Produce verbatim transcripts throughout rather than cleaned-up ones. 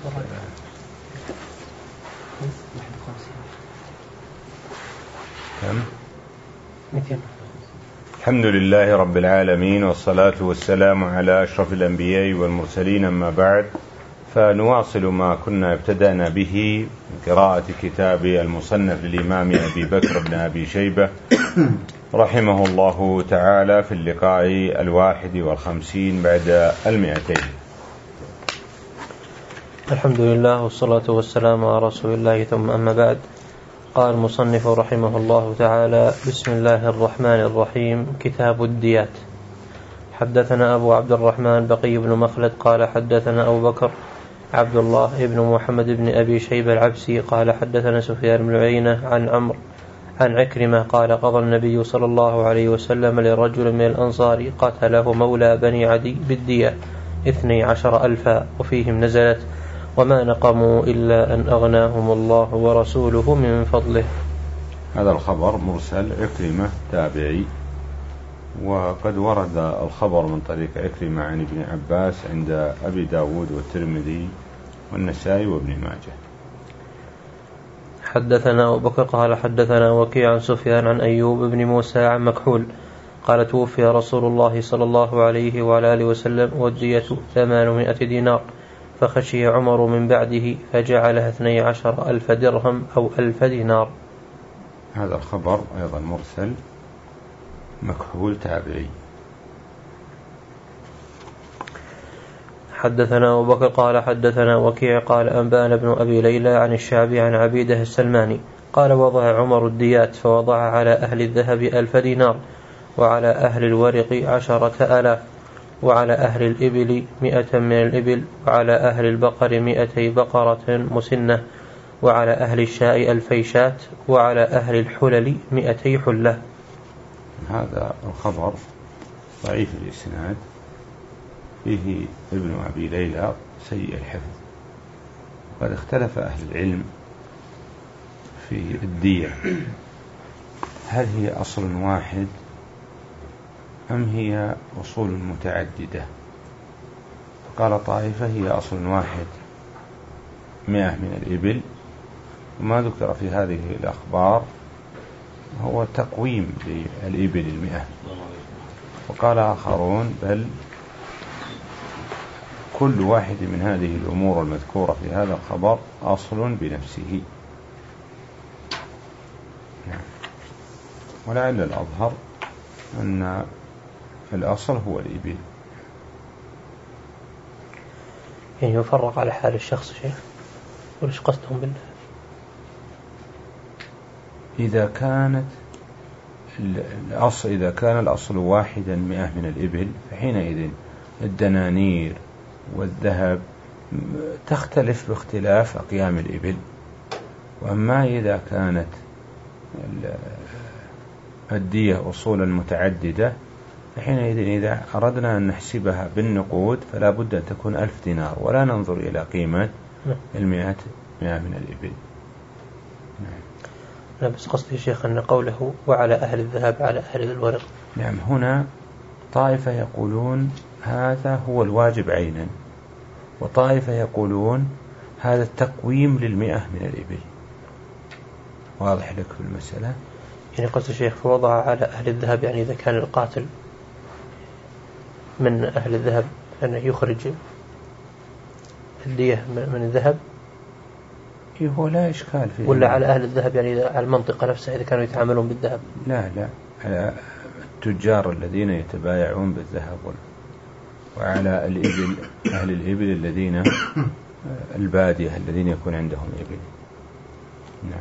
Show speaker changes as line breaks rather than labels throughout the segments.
الحمد لله رب العالمين، والصلاة والسلام على أشرف الأنبياء والمرسلين، أما بعد، فنواصل ما كنا ابتدأنا به من قراءة كتاب المصنف للإمام أبي بكر بن أبي شيبة رحمه الله تعالى في اللقاء الواحد والخمسين بعد المئتين.
الحمد لله والصلاة والسلام على رسول الله، ثم أما بعد. قال المصنف رحمه الله تعالى: بسم الله الرحمن الرحيم. كتاب الديات. حدثنا أبو عبد الرحمن بقي بن مخلد قال حدثنا أبو بكر عبد الله بن محمد بن أبي شيبة العبسي قال حدثنا سفيان بن عيينة عن عمرو عن عكرمة قال: قضى النبي صلى الله عليه وسلم لرجل من الأنصار قتله مولى بني عدي بالدية اثني عشر ألفا، وفيهم نزلت: وما نقموا إلا أن أغناهم الله ورسوله من فضله.
هذا الخبر مرسل، عكرمة تابعي، وقد ورد الخبر من طريق عكرمة عن ابن عباس عند أبي داود والترمذي والنسائي وابن ماجه.
حدثنا أبو بكر قال حدثنا وكيع عن سفيان عن أيوب بن موسى عن مكحول قال: توفي رسول الله صلى الله عليه وعلى آله وسلم والدية ثمانمائة دينار، فخشي عمر من بعده فجعلها اثني عشر ألف درهم أو ألف دينار.
هذا الخبر أيضا مرسل، مكحول تابعي.
حدثنا أبو بكر قال حدثنا وكيع قال أنبأنا ابن أبي ليلى عن الشعبي عن عبيده السلماني قال: وضع عمر الديات فوضع على أهل الذهب ألف دينار، وعلى أهل الورق عشرة آلاف، وعلى أهل الإبل مئة من الإبل، وعلى أهل البقر مئتي بقرة مسنة، وعلى أهل الشاء ألفي شاة، وعلى أهل الحلل مئتي حلة.
هذا الخبر ضعيف الإسناد، فيه ابن أبي ليلى سيء الحفظ، وقد اختلف أهل العلم في الدية، هل هي أصل واحد أم هي أصول متعددة؟ فقال طائفة هي أصل واحد مئة من الإبل، وما ذكر في هذه الأخبار هو تقويم للإبل المئة. وقال آخرون بل كل واحد من هذه الأمور المذكورة في هذا الخبر أصل بنفسه. ولعل الأظهر أن الأصل هو الإبل.
يعني يفرق على حال الشخص شيء، وليش قصدهم بالله؟
إذا كانت الأصل إذا كان الأصل واحدا مئة من الإبل، فحينئذ الدنانير والذهب تختلف باختلاف أقيام الإبل. وأما إذا كانت الدية أصولا متعددة، فحينئذ إذا أردنا أن نحسبها بالنقود فلا بد أن تكون ألف دينار، ولا ننظر إلى قيمة المئة مئة من الإبل.
نعم. لا بس قصدي يا شيخ أن قوله وعلى أهل الذهب على أهل الورق.
نعم، هنا طائفة يقولون هذا هو الواجب عينا، وطائفة يقولون هذا التقويم للمئة من الإبل. واضح لك في المسألة؟
يعني قصد الشيخ فوضع على أهل الذهب، يعني إذا كان القاتل من أهل الذهب أنه يخرج الدية من الذهب،
هو لا إشكال فيه.
ولا على أهل الذهب يعني على المنطقة نفسها إذا كانوا يتعاملون بالذهب؟
لا لا، على التجار الذين يتبايعون بالذهب، وعلى الإبل أهل الإبل الذين البادية الذين يكون عندهم إبل. نعم.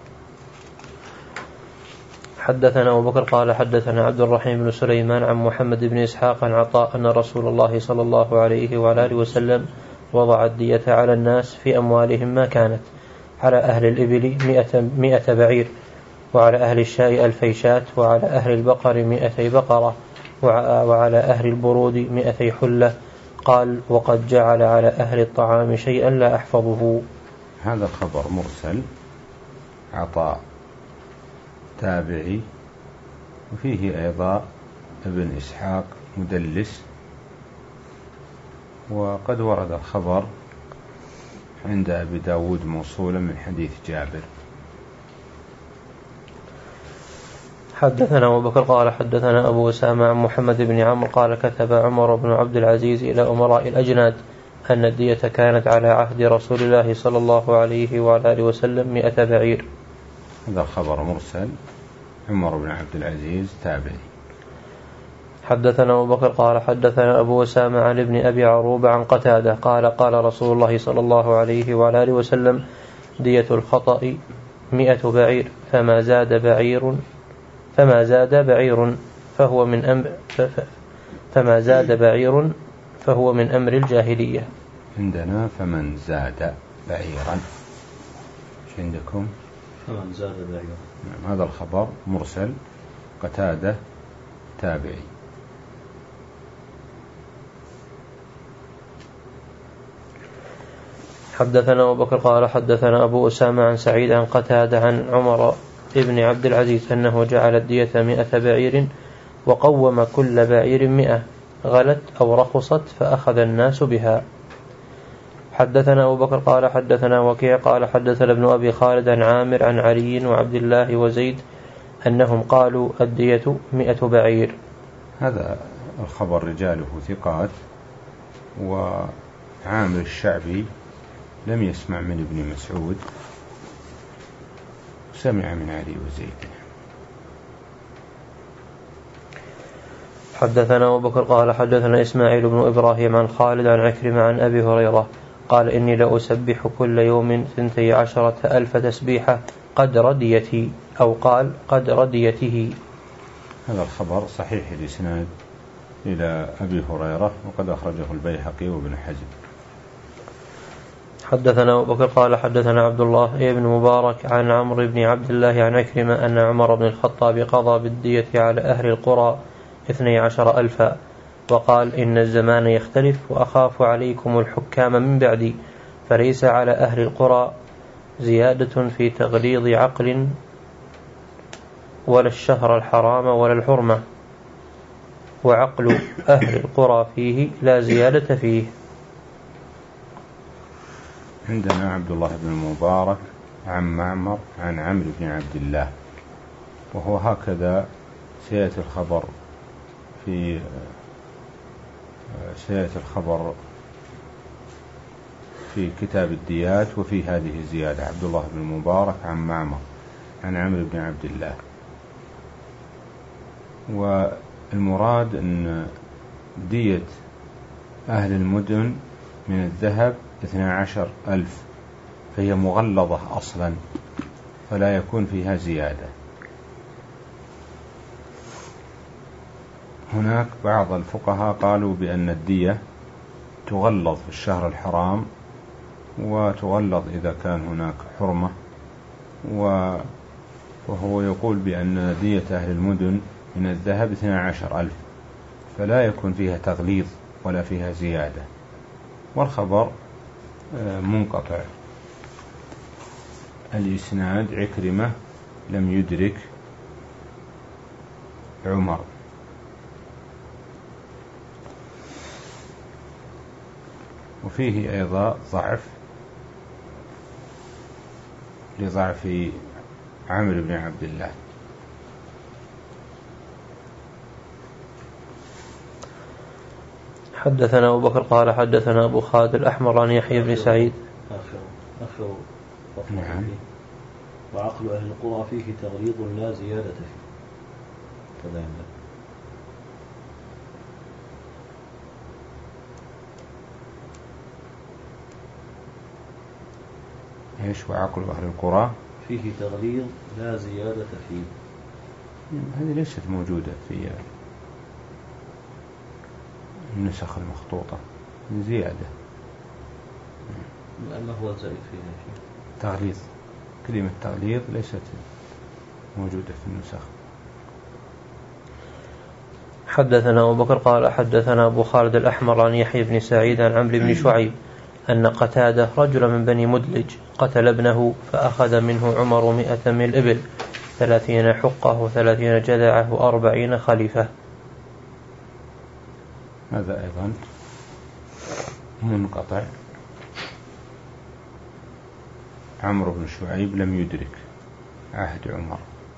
حدثنا أبو بكر قال حدثنا عبد الرحيم بن سليمان عن محمد بن إسحاق عن عطاء أن رسول الله صلى الله عليه وعلى آله وسلم وضع الدية على الناس في أموالهم ما كانت: على أهل الإبل مئة, مئة بعير، وعلى أهل الشاء ألفي شاة، وعلى أهل البقر مئتي بقرة، وعلى أهل البرود مئتي حلة. قال: وقد جعل على أهل الطعام شيئا لا أحفظه.
هذا الخبر مرسل، عطاء تابعي، وفيه أيضا ابن إسحاق مدلس. وقد ورد الخبر عند أبي داود موصولا من حديث جابر.
حدثنا أبو بكر قال حدثنا أبو أسامة عن محمد بن عمرو قال كتب عمر بن عبد العزيز إلى أمراء الأجناد أن الدية كانت على عهد رسول الله صلى الله عليه وعلى آله وسلم مئة بعير.
هذا خبر مرسل، عمر بن عبد العزيز تابعي.
حدثنا أبو بكر قال حدثنا أبو أسامة عن ابن أبي عروبة عن قتادة قال قال رسول الله صلى الله عليه وعلى آله وسلم دية الخطأ مئة بعير فما زاد بعير فما زاد بعير فهو من أمر فما زاد بعير فهو من أمر الجاهلية.
عندنا فمن زاد بعيرا، ايش عندكم؟
فمن زاد بعيرا.
نعم، هذا الخبر مرسل، قتادة تابعي.
حدثنا أبو بكر قال حدثنا أبو أسامة عن سعيد عن قتادة عن عمر ابن عبد العزيز أنه جعل الدية مئة بعير وقوم كل بعير مئة غلت أو رخصت فأخذ الناس بها. حدثنا أبو بكر قال حدثنا وكيع قال حدثنا ابن أبي خالد عن عامر عن علي وعبد الله وزيد أنهم قالوا الدية مئة بعير.
هذا الخبر رجاله ثقات، وعامر الشعبي لم يسمع من ابن مسعود، سمع من علي وزيد.
حدثنا أبو بكر قال حدثنا إسماعيل بن إبراهيم عن خالد عن عكرمة عن أبي هريرة قال إني لأسبح كل يوم ثنتي عشرة ألف تسبيحة قدر ديتي، أو قال قدر ديته.
هذا الخبر صحيح الإسناد إلى أبي هريرة، وقد أخرجه البيهقي وابن حزم.
حدثنا أبو بكر قال حدثنا عبد الله بن مبارك عن عمرو بن عبد الله عن عكرمة أن عمر بن الخطاب قضى بالدية على أهل القرى اثني عشر ألفا، وقال إن الزمان يختلف وأخاف عليكم الحكام من بعدي، فليس على أهل القرى زيادة في تغليظ عقل ولا الشهر الحرام ولا الحرمة، وعقل أهل القرى فيه لا زيادة فيه.
عندنا عبد الله بن المبارك عن معمر عن عمرو بن عبد الله، وهو هكذا سيأتي الخبر في سيأتي الخبر في كتاب الديات، وفي هذه الزيادة عبد الله بن المبارك عن معمر عن عمرو بن عبد الله. والمراد أن دية أهل المدن من الذهب اثنى عشر ألف، فهي مغلظة أصلا، فلا يكون فيها زيادة. هناك بعض الفقهاء قالوا بأن الدية تغلظ في الشهر الحرام، وتغلظ إذا كان هناك حرمة، وهو يقول بأن دية أهل المدن من الذهب اثنى عشر ألف، فلا يكون فيها تغليظ ولا فيها زيادة. والخبر منقطع الإسناد، عكرمة لم يدرك عمر. وفيه أيضا ضعف لضعف عمرو بن عبد الله.
حدثنا أبو بكر قال حدثنا أبو خالد الأحمر عن يحيى بن سعيد.
آخر آخر
نعم.
وعقل أهل القرى فيه تغليظ لا زيادة فيه. كذا
ايش وعقل أهل القرى
فيه تغليظ لا زيادة فيه.
هذه ليست موجودة في النسخ المخطوطة، زيادة.
ما هو الزائد فيها؟
تغليظ، كلمة تغليظ ليست موجودة في النسخ.
حدثنا أبو بكر قال حدثنا أبو خالد الأحمر عن يحيى بن سعيد عن عمرو بن شعيب أن قتادة رجل من بني مدلج قتل ابنه فأخذ منه عمر مئة من الإبل، ثلاثين حقة وثلاثين جذعة وأربعين خليفة.
هذا أيضا منقطع. عمرو بن شعيب لم يدرك عهد عمر.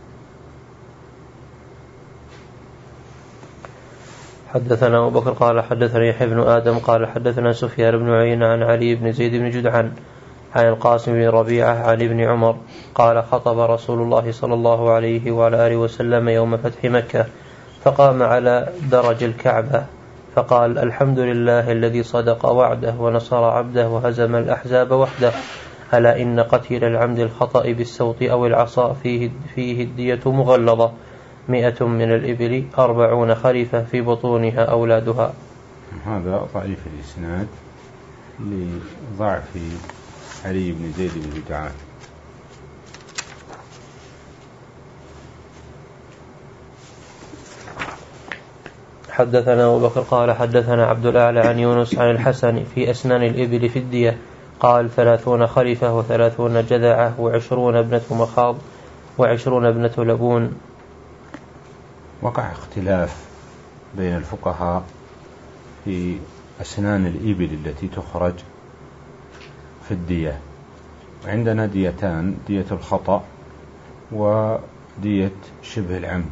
حدثنا أبو بكر قال حدثنا يحيى بن آدم قال حدثنا سفيان بن عيينة عن علي بن زيد بن جدعان عن القاسم بن ربيعة عن ابن عمر قال خطب رسول الله صلى الله عليه وعلى آله وسلم يوم فتح مكة فقام على درج الكعبة فقال الحمد لله الذي صدق وعده ونصر عبده وهزم الأحزاب وحده ألا إن قتيل العمد الخطأ بالسوط أو العصا فيه, فيه الدية مغلظة مئة من الإبل أربعون خريفة في بطونها أولادها.
هذا ضعيف الإسناد لضعف علي بن زيد بن جدعان.
حدثنا أبو بكر قال حدثنا عبد الأعلى عن يونس عن الحسن في أسنان الإبل في الدية قال ثلاثون خريفة وثلاثون جذعة وعشرون ابنة مخاض وعشرون ابنة لبون.
وقع اختلاف بين الفقهاء في أسنان الإبل التي تخرج في الدية. عندنا ديتان، دية الخطأ ودية شبه العمد.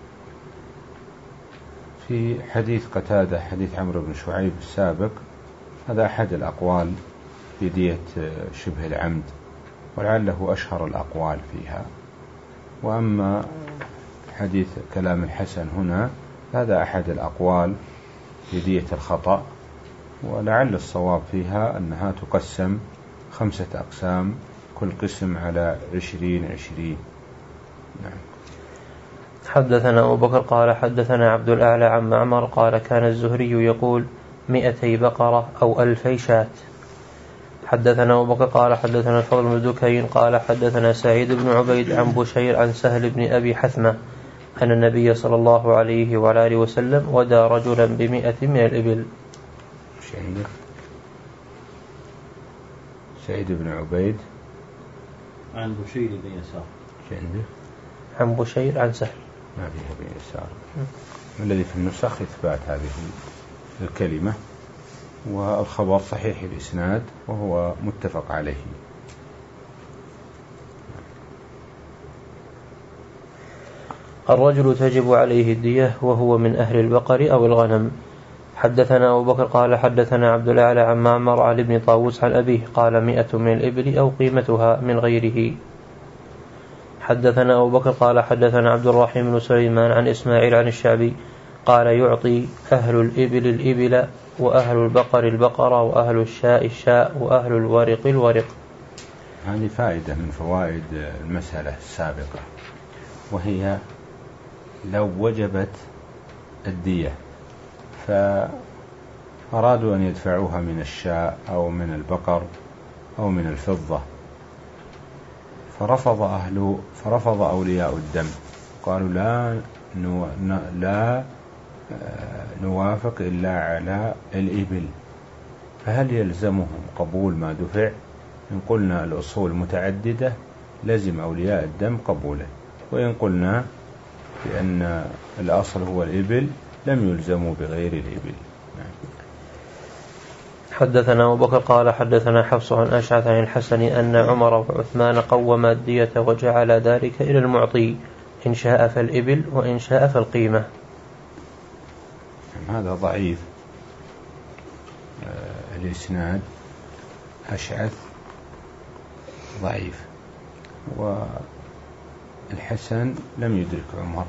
في حديث قتادة حديث عمرو بن شعيب السابق هذا أحد الأقوال في دية شبه العمد ولعله أشهر الأقوال فيها. وأما حديث كلام الحسن هنا هذا أحد الأقوال في دية الخطأ، ولعل الصواب فيها أنها تقسم خمسة أقسام كل قسم على عشرين عشرين. نعم.
حدثنا أبو بكر قال حدثنا عبد الأعلى عن معمر قال كان الزهري يقول مئتي بقرة أو ألفي شاة. حدثنا أبو بكر قال حدثنا الفضل بن دكين قال حدثنا سعيد بن عبيد عن بشير عن سهل بن أبي حثمة أن النبي صلى الله عليه وعلى آله وسلم ودى رجلا بمئة من الإبل.
سعيد بن عبيد
عن بشير بن يسار
عن بشير عن سهل
ما فيها بن يسار. الذي في النسخ إثبات هذه الكلمة، والخبر صحيح الإسناد وهو متفق عليه.
الرجل تجب عليه الدية وهو من أهل البقر أو الغنم. حدثنا أبو بكر قال حدثنا عبد الأعلى عن معمر عن ابن طاووس عن أبيه قال مئة من الإبل أو قيمتها من غيره. حدثنا أبو بكر قال حدثنا عبد الرحيم بن سليمان عن إسماعيل عن الشعبي قال يعطي أهل الإبل الإبل وأهل البقر البقر وأهل الشاء الشاء وأهل الورق الورق.
هذه فائدة من فوائد المسألة السابقة، وهي لو وجبت الدية فأرادوا أن يدفعوها من الشاء أو من البقر أو من الفضة، فرفض أهل فرفض أولياء الدم قالوا لا نو لا نوافق إلا على الإبل، فهل يلزمهم قبول ما دفع؟ إن قلنا الأصول متعددة لزم أولياء الدم قبوله، وإن قلنا بأن الأصل هو الإبل لم يلزموا بغير الإبل.
حدثنا أبو بكر قال حدثنا حفص عن أشعث عن الحسن أن عمر وعثمان قوما الدية وجعل ذلك إلى المعطي إن شاء فالإبل وإن شاء فالقيمة.
هذا ضعيف الإسناد، أشعث ضعيف، والحسن لم يدرك عمر.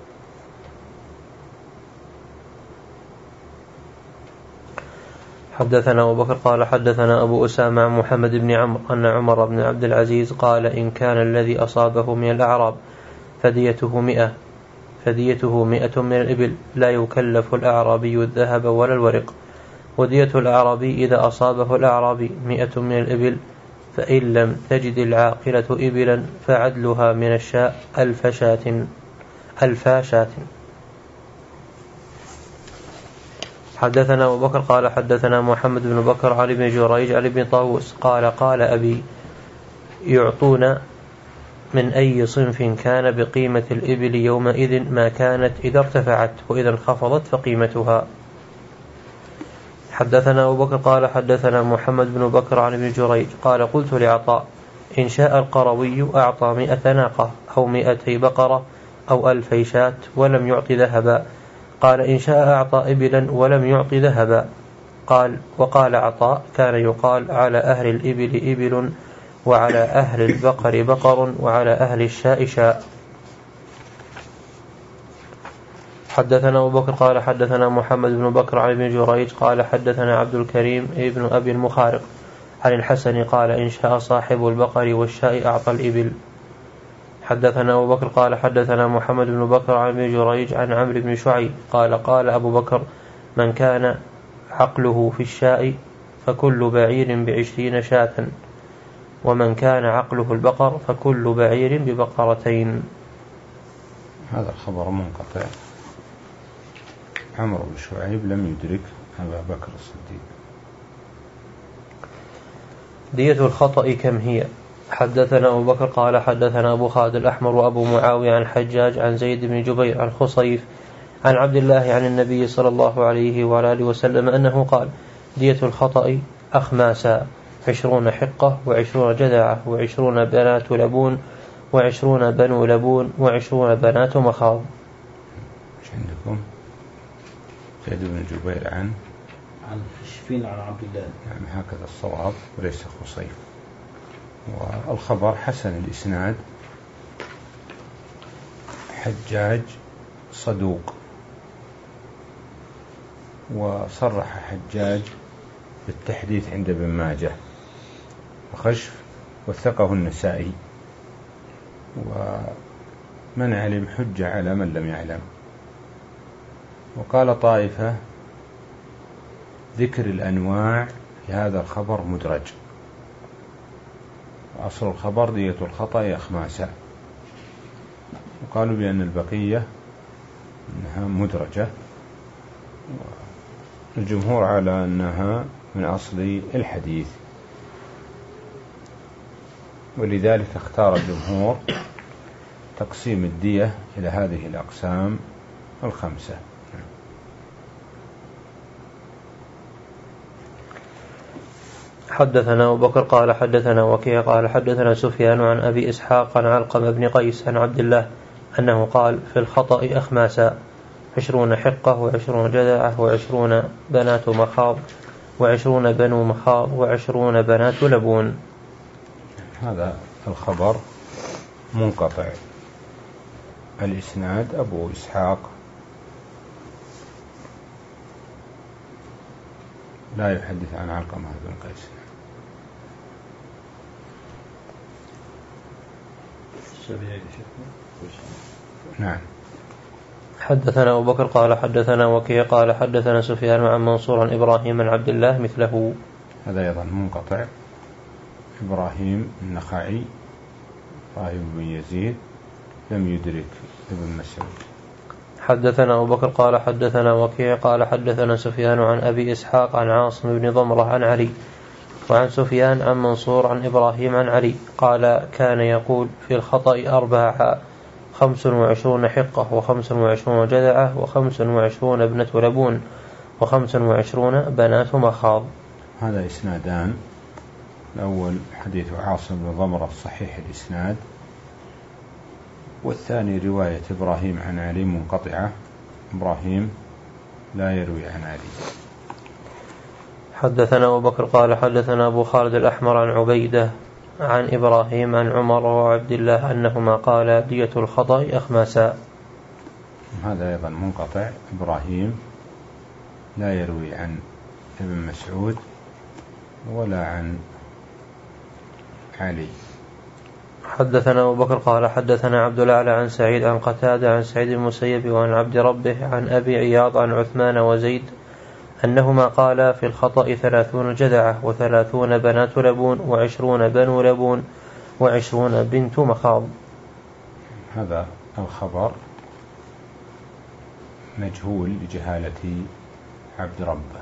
حدثنا أبو بكر قال حدثنا أبو أسامة عن محمد بن عمرو أن عمر بن عبد العزيز قال إن كان الذي أصابه من الأعراب فديته مئة فديته مئة من الإبل لا يكلف الأعرابي الذهب ولا الورق، ودية الأعرابي إذا أصابه الأعرابي مئة من الإبل فإن لم تجد العاقلة إبلا فعدلها من الشاء ألف شاة ألف شاة. حدثنا أبو بكر قال حدثنا محمد بن بكر عن ابن جريج عن ابن طاووس قال قال أبي يعطون من أي صنف كان بقيمة الإبل يومئذ ما كانت إذا ارتفعت وإذا انخفضت فقيمتها. حدثنا أبو بكر قال حدثنا محمد بن بكر عن ابن جريج قال قلت لعطاء إن شاء القروي أعطى مئة ناقة أو مئتي بقرة أو ألفي شاة ولم يعط ذهبا. قال إن شاء أعطى إبلا ولم يعط ذهبا. قال وقال عطاء كان يقال على أهل الإبل إبل وعلى أهل البقر بقر وعلى أهل الشاء شاء. حدثنا أبو بكر قال حدثنا محمد بن بكر عن ابن جريج قال حدثنا عبد الكريم ابن أبي المخارق عن الحسن قال إن شاء صاحب البقر والشاء أعطى الإبل. حدثنا أبو بكر قال حدثنا محمد بن بكر عن ابن جريج عن عمرو بن شعيب قال قال أبو بكر من كان عقله في الشاء فكل بعير بعشرين شاة ومن كان عقله البقر فكل بعير ببقرتين.
هذا الخبر منقطع. عمرو بن شعيب لم يدرك أبا بكر الصديق.
دية الخطأ كم هي؟ حدثنا أبو بكر قال حدثنا أبو خالد الأحمر وأبو معاوية عن حجاج عن زيد بن جبير عن خصيف عن عبد الله عن النبي صلى الله عليه وعلى آله وسلم أنه قال دية الخطأ أخماسا عشرون حقة وعشرون جذعة وعشرون بنات لبون وعشرون بنو لبون وعشرون بنات مخاض.
ايش عندكم؟ زيد بن جبير عن
عن شفين عن عبد الله.
يعني هكذا الصواب وليس خصيف. والخبر حسن الإسناد. حجاج صدوق وصرح حجاج بالتحديث عند ابن ماجه وخشف وثقه النسائي ومن علم حجة على من لم يعلم. وقال طائفة ذكر الأنواع في هذا الخبر مدرج وأصل الخبر دية الخطأ أخماسا. وقالوا بأن البقية أنها مدرجة الجمهور على أنها من أصل الحديث ولذلك اختار الجمهور تقسيم الدية إلى هذه الأقسام الخمسة.
حدثنا أبو بكر قال حدثنا وكيع قال حدثنا سفيان عن أبي إسحاق عن علقمة بن قيس عن عبد الله أنه قال في الخطأ أخماسا عشرون حقة وعشرون جذعة وعشرون بنات مخاض وعشرون بنو مخاض وعشرون بنات لبون.
هذا الخبر منقطع الإسناد أبو إسحاق لا يحدث عن علقمة بن قيس. نعم.
حدثنا أبو بكر قال حدثنا وكيع قال حدثنا سفيان عن منصور عن إبراهيم عن عبد الله مثله.
هذا أيضا منقطع. إبراهيم النخعي إبراهيم بن يزيد لم يدرك ابن مسعود.
حدثنا أبو بكر قال حدثنا وكيع قال حدثنا سفيان عن أبي إسحاق عن عاصم بن ضمرة عن علي وعن سفيان عن منصور عن إبراهيم عن علي قال كان يقول في الخطأ أربعة خمس وعشرون حقة وخمس وعشرون جذعة وخمس وعشرون ابنة لبون وخمس وعشرون بنات مخاض.
هذا إسنادان. الأول حديث عاصم بن ضمرة صحيح الإسناد والثاني رواية إبراهيم عن علي منقطعة. إبراهيم لا يروي عن علي.
حدثنا أبو بكر قال حدثنا أبو خالد الأحمر عن عبيدة عن إبراهيم عن عمر وعبد الله أنهما قال دية الخطأ أخماسا.
هذا أيضا منقطع. إبراهيم لا يروي عن ابن مسعود ولا عن علي.
حدثنا أبو بكر قال حدثنا عبد الأعلى عن سعيد عن قتادة عن سعيد المسيب وعن عبد ربه عن أبي عياض عن عثمان وزيد أنهما قالا في الخطأ ثلاثون جذعة وثلاثون بنات لبون وعشرون بنو لبون وعشرون بنت مخاض.
هذا الخبر مجهول لجهالة عبد ربه.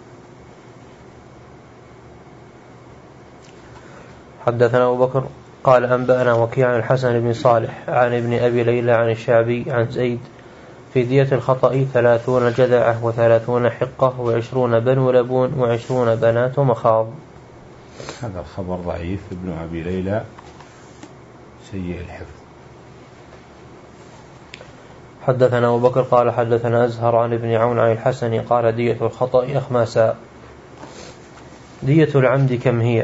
حدثنا أبو بكر قال أنبأنا وكيع عن الحسن بن صالح عن ابن أبي ليلى عن الشعبي عن زيد في دية الخطأ ثلاثون جذعة وثلاثون حقة وعشرون بنو لبون وعشرون بنات مخاض.
هذا الخبر ضعيف. ابن أبي ليلى سيء الحفظ.
حدثنا أبو بكر قال حدثنا أزهر عن ابن عون عن الحسن قال دية الخطأ أخماسا. دية العمد كم هي؟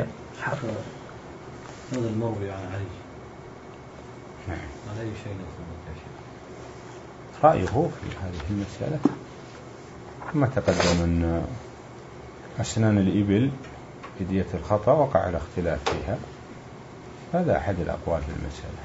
هذا المروي عن علي.
نعم.
على أي شيء نفهم
رأيه في هذه المسألة ما تقدم أن أسنان الإبل بدية الخطأ وقع الاختلاف فيها، هذا أحد الأقوال في المسألة.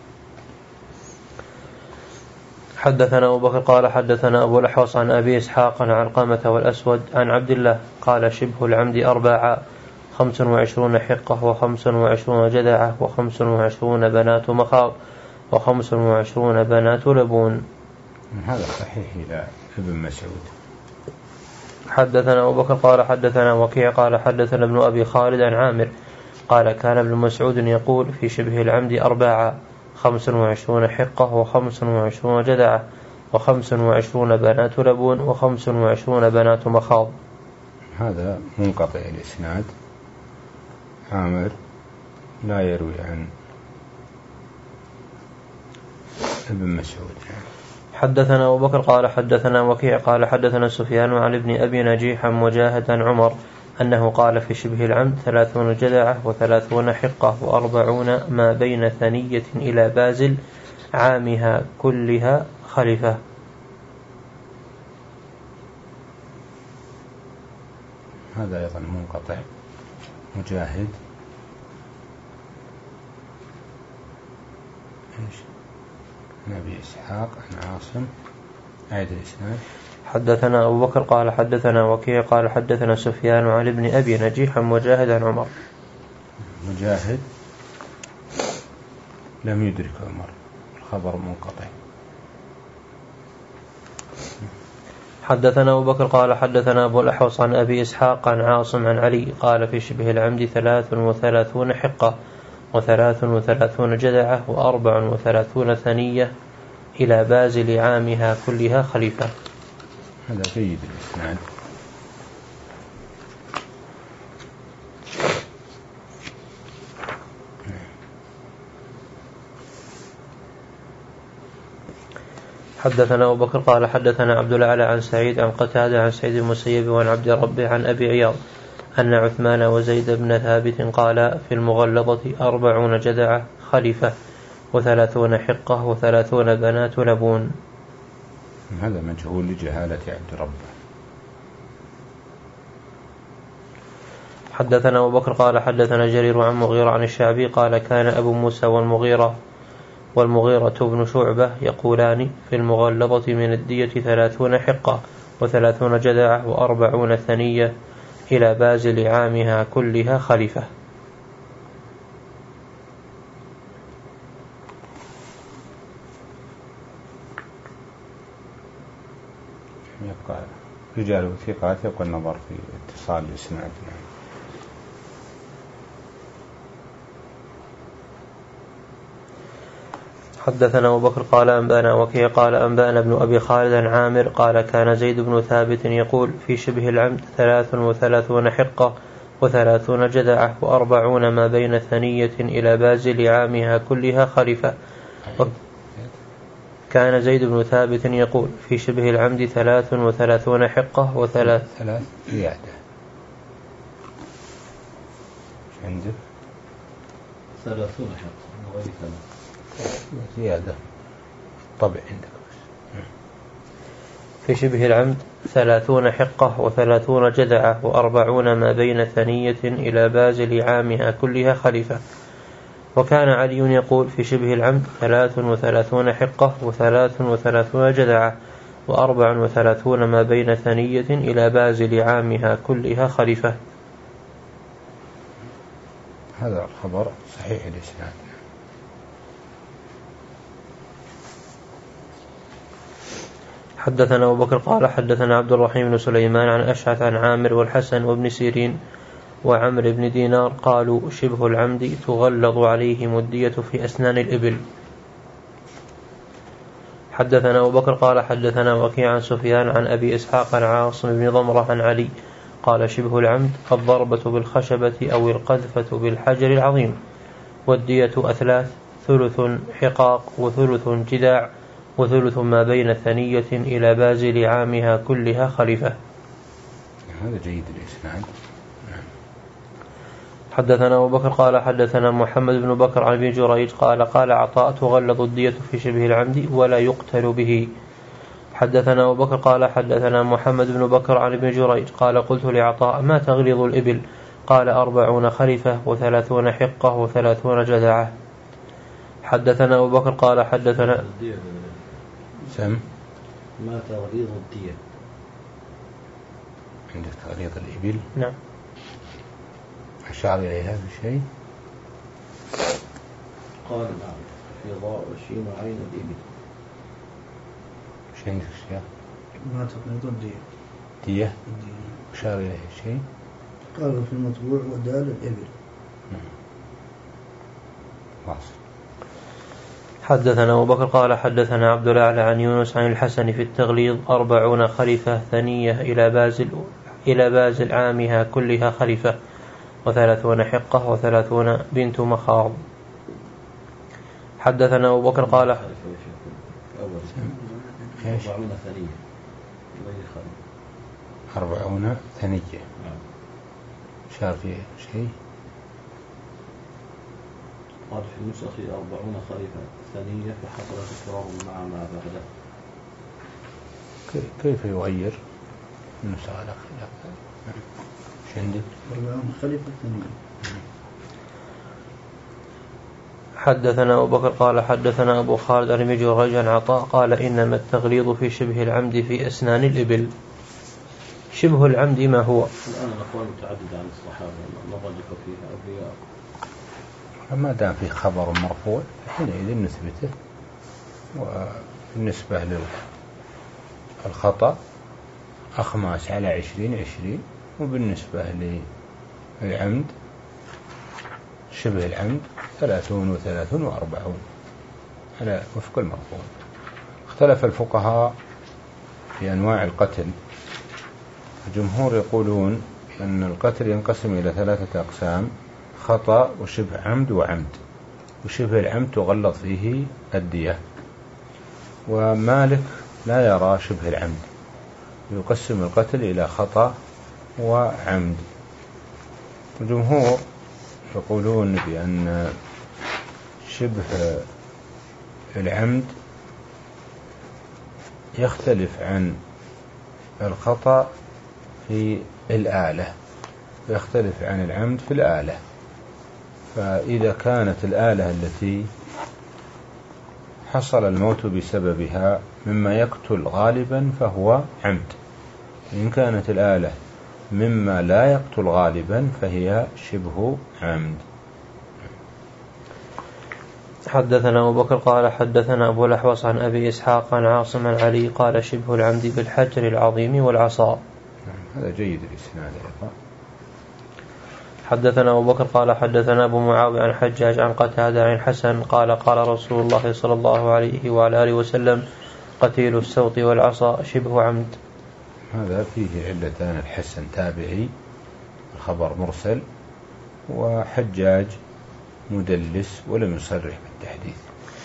حدثنا أبو بكر قال حدثنا أبو الأحوص عن أبي إسحاق عن علقمة والأسود عن عبد الله قال شبه العمد أربعة خمس وعشرون حقة وخمس وعشرون جدعة وخمس وعشرون بنات مخاض وخمس وعشرون بنات لبون.
هذا صحيح إلى ابن مسعود.
حدثنا أبو بكر قال حدثنا وكيع قال حدثنا ابن أبي خالد عن عامر قال كان ابن مسعود يقول في شبه العمد أربعة خمس وعشرون حقة وخمس وعشرون جدعة وخمس وعشرون بنات لبون وخمس وعشرون بنات مخاض.
هذا منقطع الإسناد. عامر لا يروي عن ابن مسعود.
حدثنا أبو بكر قال حدثنا وكيع قال حدثنا سفيان عن ابن أبي نجيح مجاهد عن عمر أنه قال في شبه العمد ثلاثون جدعة وثلاثون حقة وأربعون ما بين ثنية إلى بازل عامها كلها خلفة.
هذا أيضا منقطع. مجاهد نبي إسحاق عن عاصم. عيد الإسناد.
حدثنا أبو بكر قال حدثنا وكيع قال حدثنا سفيان عن ابن أبي نجيح مجاهد عن عمر.
مجاهد لم يدرك عمر، الخبر منقطع.
حدثنا أبو بكر قال حدثنا أبو الأحوص عن أبي إسحاق عن عاصم عن علي قال في شبه العمد ثلاث وثلاثون حقة وثلاث وثلاثون جدعة وأربع وثلاثون ثنية إلى بازل عامها كلها خليفة.
هذا جيد الإسناد.
حدثنا أبو بكر قال حدثنا عبد الأعلى عن سعيد عن قتادة عن سعيد المسيب وعن عبد ربه عن أبي عياض أن عثمان وزيد بن ثابت قال في المغلظة أربعون جدعة خليفة وثلاثون حقة وثلاثون بنات لبون.
هذا مجهول لجهالة عبد ربه.
حدثنا أبو بكر قال حدثنا جرير عن مغيرة عن الشعبي قال كان أبو موسى والمغيرة والمغيرة بن شعبة يقولان في المغلظة من الدية ثلاثون حقة وثلاثون جدعة وأربعون ثنية إلى بازل عامها كلها خليفة.
يبقى رجال وثقات يبقى النظر في اتصال الإسناد.
حدثنا أبو بكر قال أنبأنا وكيع قال أنبأنا ابن أبي خالد عن عامر قال كان زيد بن ثابت يقول في شبه العمد ثلاث وثلاثون حقة وثلاثون جدعة وأربعون ما بين ثنية إلى بازل عامها كلها خليفة. كان زيد بن ثابت يقول في شبه العمد ثلاث وثلاثون حقة وثلاث
ثلاث زيادة عندك
ثلاثون حقة غير ثلاث
زيادة طبع عندك.
في شبه العمد ثلاثون حقة وثلاثون جدعة وأربعون ما بين ثنية إلى بازل عامها كلها خليفة. وكان علي يقول في شبه العمد ثلاث وثلاثون حقة وثلاث وثلاثون جدعة وأربع وثلاثون ما بين ثنية إلى بازل عامها كلها خليفة.
هذا الخبر صحيح الإسناد.
حدثنا أبو بكر قال حدثنا عبد الرحيم بن سليمان عن أشعث عن عامر والحسن وابن سيرين وعمر بن دينار قالوا شبه العمد تغلظ عليه مدية في أسنان الإبل. حدثنا أبو بكر قال حدثنا وكيع عن سفيان عن أبي إسحاق عن عاصم بن ضمرة عن علي قال شبه العمد الضربة بالخشبة أو القذفة بالحجر العظيم. والدية أثلاث: ثلث حقاق، وثلث جذاع، وثلث ما بين ثنية إلى بازل عامها كلها خليفة.
هذا جيد الإسناد.
حدثنا أبو بكر قال حدثنا محمد بن بكر عن ابن جريج قال قال عطاء تغلظ الدية في شبه العمد ولا يقتل به. حدثنا أبو بكر قال حدثنا محمد بن بكر عن ابن جريج قال قلت لعطاء ما تغلظ الإبل؟ قال أربعون خليفة وثلاثون حقة وثلاثون جذعة. حدثنا أبو بكر قال حدثنا
سم
ما تغليظ الدية؟
عندك تغليظ الإبل؟
نعم.
أشار إليها بشيء؟
قال نعم في ضاء وشين عين الإبل.
شو عندك شيء؟
ما تغليظ الدية.
دية؟ أشار إليها شيء؟
قال في المطبوع ودال الإبل.
واصل.
حدثنا أبو بكر قال حدثنا عبد الأعلى عن يونس عن الحسن في التغليظ أربعون خليفة ثنية إلى بازل إلى بازل عامها كلها خليفة وثلاثون حقة وثلاثون بنت مخاض. حدثنا أبو بكر قال
أربعون ثنية
أربعون ثنية شار فيه شيء؟
قال في النسخ أربعون خليفة ثانية فحصل تكرار مع ما بعده.
كيف يغير النسخ على خلاف؟ شو عندك؟
أربعون خليفة ثانية.
حدثنا أبو بكر قال حدثنا أبو خالد عن ابن جريج عن عطاء قال إنما التغليظ في شبه العمد في أسنان الإبل. شبه العمد ما هو؟
الآن الأقوال متعددة عن الصحابة ما رجح فيها أولياء.
ما دام في خبر مرفوع حينئذ نثبته. وبالنسبة للخطأ أخماس على عشرين عشرين، وبالنسبة للعمد شبه العمد ثلاثون وثلاثون وأربعون على وفق المرفوع. اختلف الفقهاء في أنواع القتل. الجمهور يقولون أن القتل ينقسم إلى ثلاثة أقسام: خطأ وشبه عمد وعمد، وشبه العمد تغلظ فيه الدية. ومالك لا يرى شبه العمد، يقسم القتل إلى خطأ وعمد. الجمهور يقولون بأن شبه العمد يختلف عن الخطأ في الآلة، ويختلف عن العمد في الآلة. فإذا كانت الآلة التي حصل الموت بسببها مما يقتل غالبا فهو عمد، إن كانت الآلة مما لا يقتل غالبا فهي شبه عمد.
حدثنا أبو بكر قال حدثنا أبو الأحوص عن أبي إسحاق عن عاصم عن علي قال شبه العمد بالحجر العظيم والعصا.
هذا جيد الإسناد.
حدثنا أبو بكر قال حدثنا أبو معاوية عن حجاج عن قتادة عن حسن قال قال رسول الله صلى الله عليه وعلى آله وسلم قتيل السوط والعصا شبه عمد.
هذا فيه علتان: الحسن تابعي الخبر مرسل، وحجاج مدلس ولم يصرح بالتحديث.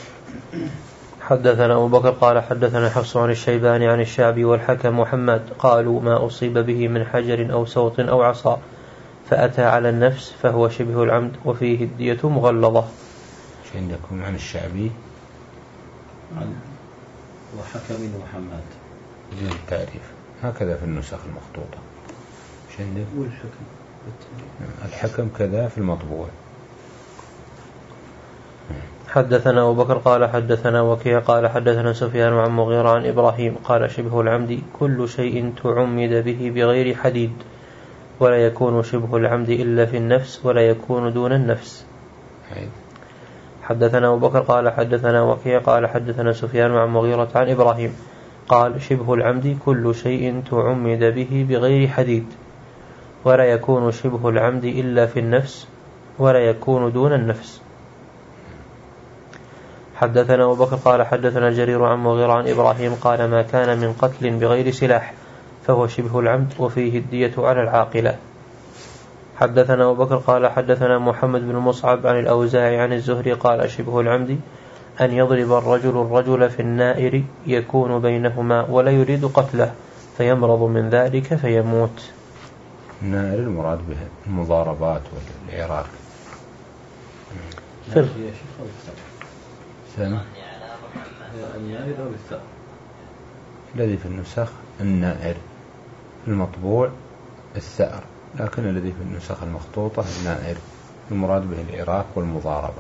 حدثنا أبو بكر قال حدثنا حفص عن الشيباني عن الشعبي والحكم محمد قالوا ما أصيب به من حجر أو سوط أو عصا فأتى على النفس فهو شبه العمد وفيه الدية مغلظة.
شو عندكم عن الشعبي؟
عن وحكم محمد
زين التعريف هكذا في النسخ المخطوطة. شو عندك؟
والحكم
الحكم كذا في المطبوع.
حدثنا أبو بكر قال حدثنا وكيع قال حدثنا سفيان عن مغيرة عن إبراهيم قال شبه العمد كل شيء تعمد به بغير حديد، ولا يكون شبه العمد إلا في النفس، ولا يكون دون النفس. حدثنا أبو بكر قال حدثنا وكيع قال حدثنا سفيان عن مغيرة عن إبراهيم قال شبه العمد كل شيء تعمد به بغير حديد، ولا يكون شبه العمد إلا في النفس، ولا يكون دون النفس. حدثنا أبو بكر قال حدثنا جرير عن مغيرة عن إبراهيم قال ما كان من قتل بغير سلاح فهو شبه العمد وفيه الدية على العاقلة. حدثنا أبو بكر قال حدثنا محمد بن مصعب عن الأوزاعي عن الزهري قال شبه العمد أن يضرب الرجل الرجل في النائر يكون بينهما ولا يريد قتله فيمرض من ذلك فيموت.
النائر المراد به المضاربات والعراك.
فل
النائر أو الثأر.
الذي في النسخ النائر، المطبوع الثأر، لكن الذي في النسخ المخطوطة النائر المراد به العراك والمضاربة.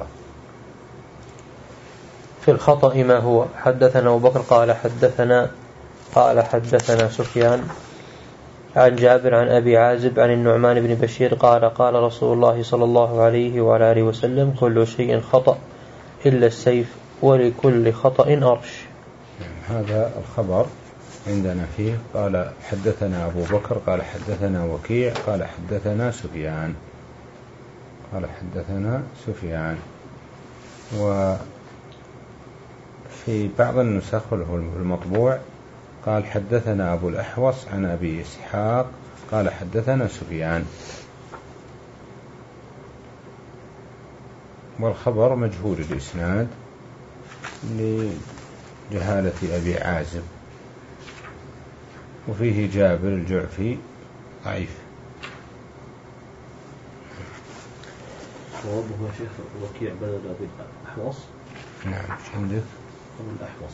في الخطأ ما هو. حدثنا أبو بكر قال حدثنا قال حدثنا سفيان عن جابر عن أبي عازب عن النعمان بن بشير قال قال رسول الله صلى الله عليه وعلى آله وسلم كل شيء خطأ إلا السيف ولكل خطأ أرش.
هذا الخبر عندنا فيه قال حدثنا أبو بكر قال حدثنا وكيع قال حدثنا سفيان قال حدثنا سفيان وفي بعض النسخ المطبوع قال حدثنا أبو الأحوص عن أبي إسحاق قال حدثنا سفيان، والخبر مجهول الإسناد لجهالة أبي عازب، وفيه جابر الجعفي ضعيف.
صوابه يا شيخ وكيع بدل أبي الأحوص.
نعم ايش عندك؟
أبو الأحوص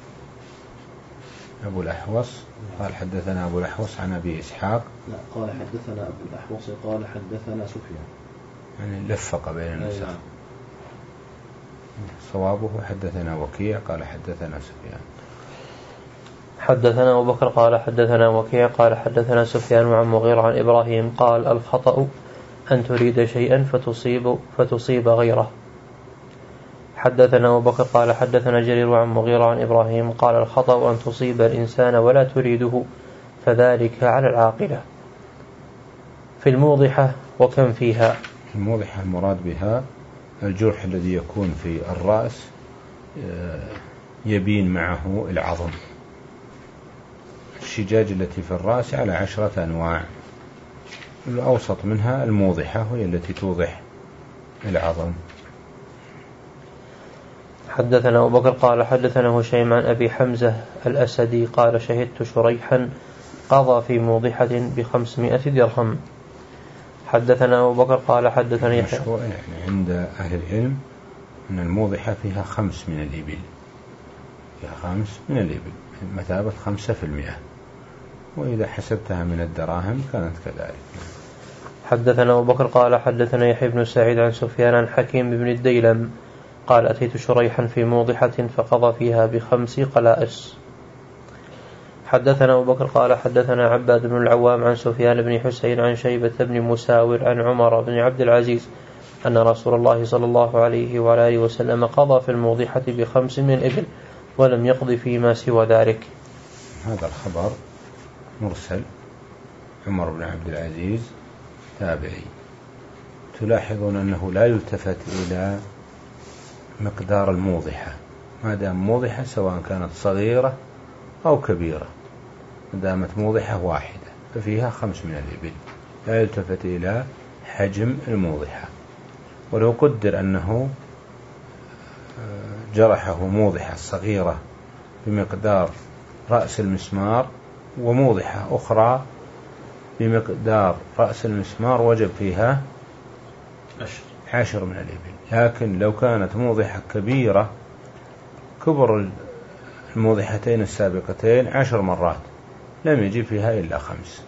أبو الأحوص قال حدثنا أبو الأحوص عن أبي إسحاق.
لا قال حدثنا أبو الأحوص قال حدثنا سفيان،
يعني لفق بين النسخ. صوابه حدثنا وكيع قال حدثنا سفيان.
حدثنا أبو بكر قال حدثنا وكيع قال حدثنا سفيان عن مغيرة عن إبراهيم قال الخطأ أن تريد شيئا فتصيب, فتصيب غيره. حدثنا أبو بكر قال حدثنا جرير عن مغيرة عن إبراهيم قال الخطأ أن تصيب الإنسان ولا تريده فذلك على العاقلة. في الموضحة وكم فيها.
الموضحة المراد بها الجرح الذي يكون في الرأس يبين معه العظم. الشجاج التي في الرأس على عشرة أنواع، الأوسط منها الموضحة وهي التي توضح العظم.
حدثنا أبو بكر قال حدثنا هشيم عن أبي حمزة الأسدي قال شهدت شريحا قضى في موضحة بخمسمائة درهم. حدثنا أبو بكر قال حدثنا يحيى.
يعني عند أهل العلم أن الموضحة فيها خمس من الإبل، فيها خمس من الإبل مثابة خمسة في المئة، وإذا حسبتها من الدراهم كانت كذلك.
حدثنا أبو بكر قال حدثنا يحيى بن سعيد عن سفيان عن حكيم بن الديلم قال أتيت شريحا في موضحة فقضى فيها بخمس قلائس. حدثنا أبو بكر قال حدثنا عباد بن العوام عن سفيان بن حسين عن شيبة بن مساور عن عمر بن عبد العزيز أن رسول الله صلى الله عليه وعلى آله وسلم قضى في الموضحة بخمس من الإبل ولم يقضي فيما سوى ذلك.
هذا الخبر مرسل، عمر بن عبد العزيز تابعي. تلاحظون أنه لا يلتفت إلى مقدار الموضحة، ما دام موضحة سواء كانت صغيرة أو كبيرة، ما دامت موضحة واحدة ففيها خمس من الإبل، لا يلتفت إلى حجم الموضحة. ولو قدر أنه جرحه موضحة صغيرة بمقدار رأس المسمار وموضحة أخرى بمقدار رأس المسمار وجب فيها عشر من الإبل. لكن لو كانت موضحة كبيرة كبر الموضحتين السابقتين عشر مرات لم يجب فيها إلا خمس.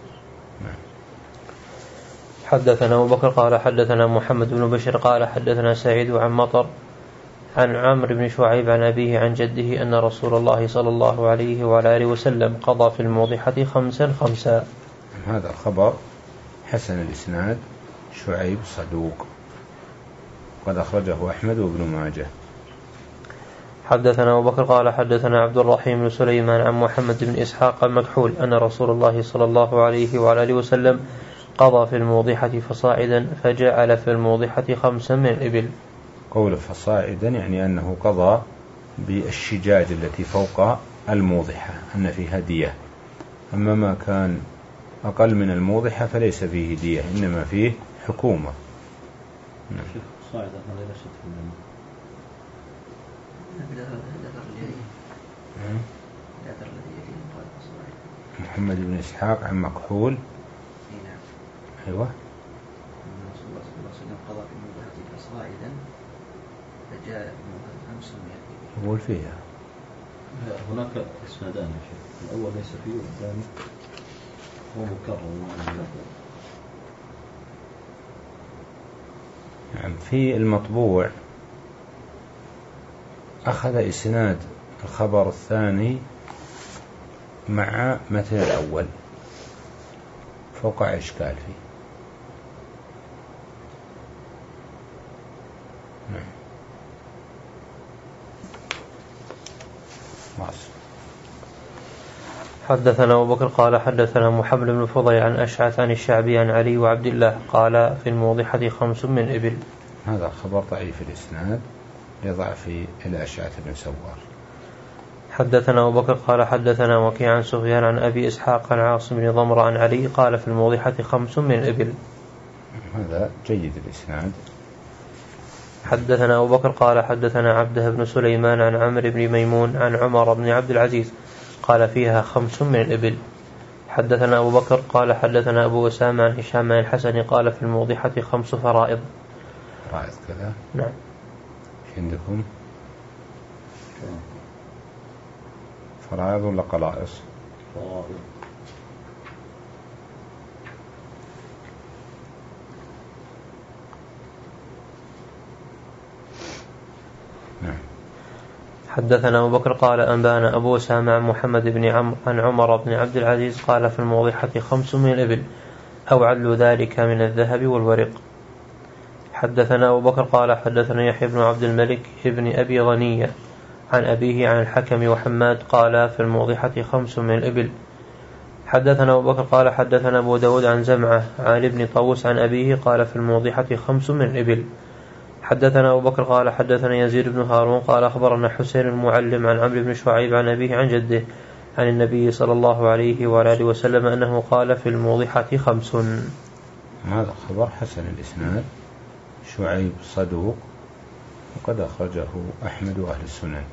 حدثنا أبو بكر قال حدثنا محمد بن بشر قال حدثنا سعيد عن مطر عن عمرو بن شعيب عن أبيه عن جده أن رسول الله صلى الله عليه وعلى آله وسلم قضى في الموضحة خمسا خمسا.
هذا الخبر حسن الإسناد، شعيب صدوق، قد أخرجه أحمد وابن ماجه.
حدثنا أبو بكر قال حدثنا عبد الرحيم بن سليمان عن محمد بن إسحاق المكحول أن رسول الله صلى الله عليه وعلى آله وسلم قضى في الموضحة فصاعدا فجعل في الموضحة خمسا من الإبل.
قول فصاعدا يعني أنه قضى بالشجاج التي فوق الموضحة، أن فيها دية، أما ما كان أقل من الموضحة فليس فيه دية، إنما فيه حكومة.
نعم. صاعدة ما لا شك في المعنى.
محمد بن إسحاق عن مكحول. أيوة.
رسول الله صلى الله عليه وسلم قضى في الموضحة صاعدا فجاء خمسمائة.
يقول فيها.
هناك إسنادان يا شيخ، الأول ليس فيه والثاني هو مكرر.
نعم. في المطبوع أخذ إسناد الخبر الثاني مع متن الأول فوقع إشكال فيه. نعم. ماشي.
حدثنا أبو بكر قال حدثنا محمد بن فضيل عن أشعث عن الشعبي عن علي وعبد الله قال في الموضحة خمس من إبل.
هذا خبر ضعيف الإسناد لضعف الأشعث بن سوار.
حدثنا أبو بكر قال حدثنا وكيع عن سفيان عن أبي إسحاق عن عاصم بن ضمر عن علي قال في الموضحة خمس من إبل.
هذا جيد الإسناد.
حدثنا أبو بكر قال حدثنا عبده بن سليمان عن عمرو بن ميمون عن عمر بن عبد العزيز قال فيها خمس من الإبل. حدثنا أبو بكر قال حدثنا أبو أسامة عن هشام عن الحسن قال في الموضحة خمس فرائض.
فرائض كذا؟
نعم.
عندكم فرائض ولا قلائص؟
فرائض.
نعم.
حدثنا أبو بكر قال أنبانا أبو أسامة عن محمد بن عمرو عن عمر بن عبد العزيز قال في الموضحة خمس من الإبل أو عدل ذلك من الذهب والورق. حدثنا أبو بكر قال حدثنا يحيى بن عبد الملك ابن أبي غنية عن أبيه عن الحكم وحماد قال في الموضحة خمس من الإبل. حدثنا أبو بكر قال حدثنا أبو داود عن زمعة عن ابن طاووس عن أبيه قال في الموضحة خمس من الإبل. حدثنا أبو بكر قال حدثنا يزيد بن هارون قال أخبرنا حسين المعلم عن عمرو بن شعيب عن أبيه عن جده عن النبي صلى الله عليه وآله وسلم أنه قال في الموضحة خمس.
هذا خبر حسن الإسناد. شعيب صدوق وقد أخرجه أحمد وأهل السنن.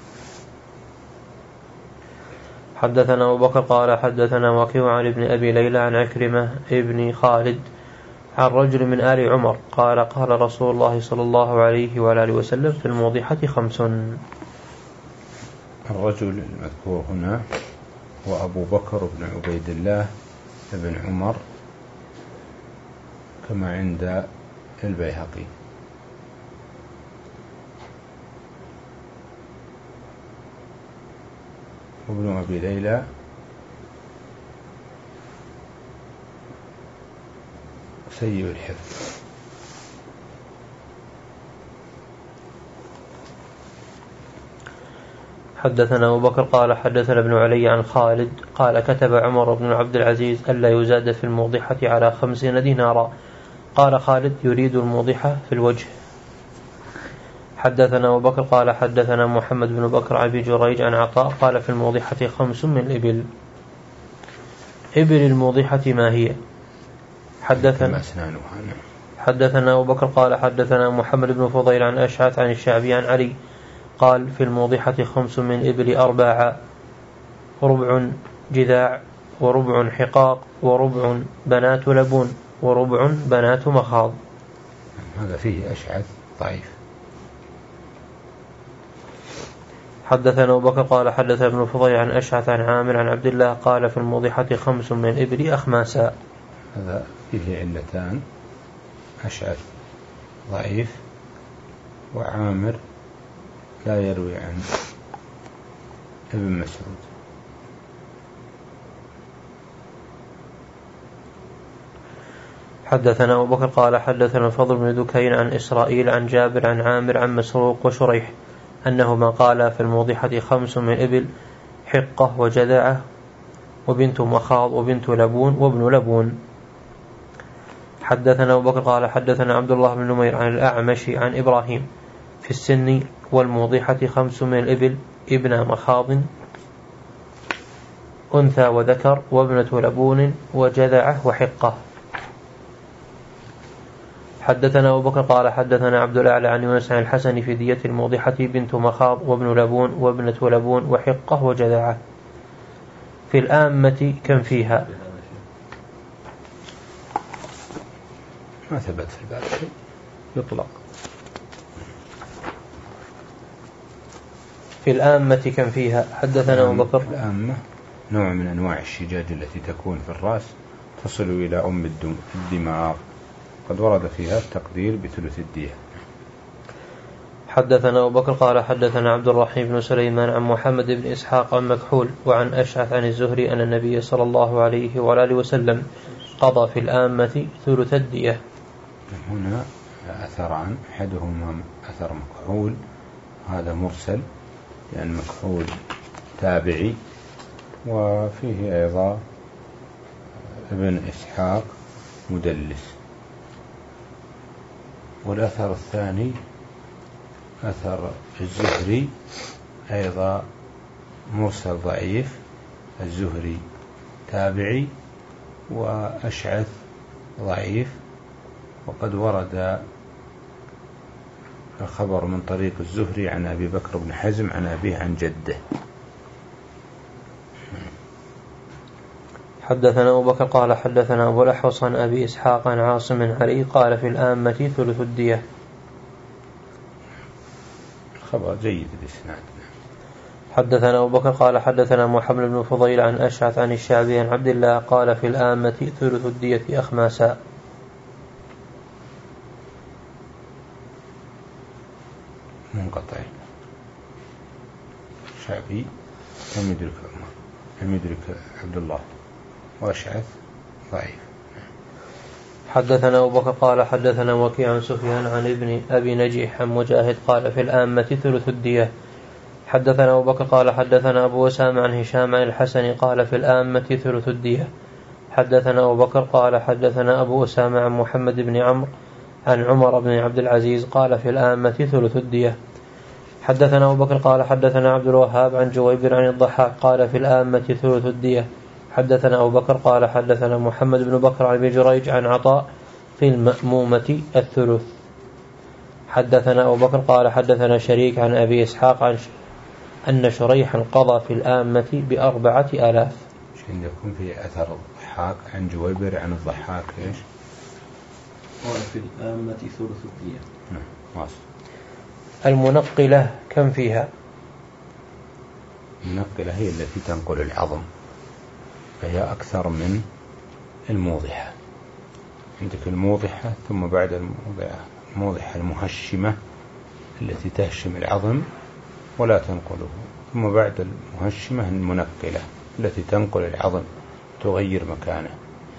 حدثنا أبو بكر قال حدثنا وكيع عن ابن أبي ليلى عن عكرمة ابن خالد عن رجل من آل عمر قال قال رسول الله صلى الله عليه وآله وسلم في الموضحة خمس.
الرجل المذكور هنا هو أبو بكر بن عبيد الله بن عمر كما عند البيهقي. وابن أبي ليلى سيء الحفظ.
حدثنا أبو بكر قال حدثنا ابن علي عن خالد قال كتب عمر بن عبد العزيز ألا يزاد في الموضحة على خمسين دينارا. قال خالد يريد الموضحة في الوجه. حدثنا أبو بكر قال حدثنا محمد بن بكر عن أبي جريج عن عطاء قال في الموضحة خمس من الإبل. إبل الموضحة ما هي؟ حدثنا حدثنا أبو بكر قال حدثنا محمد بن فضيل عن أشعث عن الشعبي عن علي قال في الموضحة خمس من إبل أرباع ربع جذاع وربع حقاق وربع بنات لبون وربع بنات مخاض.
هذا فيه أشعث ضعيف.
حدثنا أبو بكر قال حدث ابن فضيل عن أشعث عن عامر عن عبد الله قال في الموضحة خمس من إبل أخماسا.
هذا فيه علتان، أشعث ضعيف وعامر لا يروي عن ابن مسعود.
حدثنا أبو بكر قال حدثنا الفضل بن دكين عن إسرائيل عن جابر عن عامر عن مسروق وشريح أنهما قال في الموضحة خمس من إبل حقة وجذعة وبنت مخاض وبنت لبون وابن لبون. حدثنا أبو بكر قال حدثنا عبد الله بن نمير عن الأعمش عن إبراهيم في السن والموضحة خمس من الإبل ابن مخاض أنثى وذكر وابنة لبون وجذعة وحقة. حدثنا أبو بكر قال حدثنا عبد الأعلى عن يونس عن الحسن في دية الموضحة بنت مخاض وابن لبون وابنة لبون وحقة وجذعة. في الآمة كم فيها؟
ما ثبت في الباب شيء يطلق.
في الآمة كم فيها؟ حدثنا أبو بكر.
الآمة نوع من أنواع الشجاج التي تكون في الرأس تصل إلى أم الدماغ، قد ورد فيها التقدير بثلث الدية.
حدثنا أبو بكر قال حدثنا عبد الرحيم بن سليمان عن محمد بن إسحاق عن مكحول وعن أشعث عن الزهري أن النبي صلى الله عليه وآله وسلم قضى في الآمة ثلث الدية.
هنا أثران، أحدهما أثر مكحول هذا مرسل لأن مكحول تابعي، وفيه أيضا ابن إسحاق مدلس. والأثر الثاني أثر الزهري أيضا مرسل ضعيف، الزهري تابعي وأشعث ضعيف، وقد ورد الخبر من طريق الزهري عن أبي بكر بن حزم عن أبيه عن جده.
حدثنا أبو بكر قال حدثنا أبو الأحوص عن أبي إسحاق عن عاصم علي قال في الآمة ثلث الدية.
خبر جيد الإسناد.
حدثنا أبو بكر قال حدثنا محمد بن فضيل عن أشعث عن الشعبي عن عبد الله قال في الآمة ثلث الدية أخماسا.
منقطع. شعبي لم يدرك لم يدرك عبد الله، وأشعث ضعيف.
حدثنا أبو بكر قال حدثنا وكيع عن سفيان عن ابن أبي نجيح عن مجاهد قال في الآمة ثلث الدية. حدثنا أبو بكر قال حدثنا أبو أسامة عن هشام عن الحسن قال في الآمة ثلث الدية. حدثنا أبو بكر قال حدثنا أبو أسامة عن محمد بن عمرو عن عمر بن عبد العزيز قال في الآمة ثلث الدية. حدثنا أبو بكر قال حدثنا عبد الوهاب عن جويبر عن الضحاك قال في الآمة ثلث الدية. حدثنا أبو بكر قال حدثنا محمد بن بكر عن ابن جريج عن عطاء في المأمومة الثلث. حدثنا أبو بكر قال حدثنا شريك عن أبي إسحاق عن أن شريحا قضى في الآمة بأربعة آلاف.
عندكم في أثر الضحاك عن جويبر عن الضحاك إيش؟
قال في الآمة ثلث الدية.
نعم.
المنقلة كم فيها؟
المنقلة هي التي تنقل العظم، فهي أكثر من الموضحة. عندك الموضحة ثم بعد الموضحة الموضحة المهشمة التي تهشم العظم ولا تنقله، ثم بعد المهشمة المنقلة التي تنقل العظم تغير مكانه.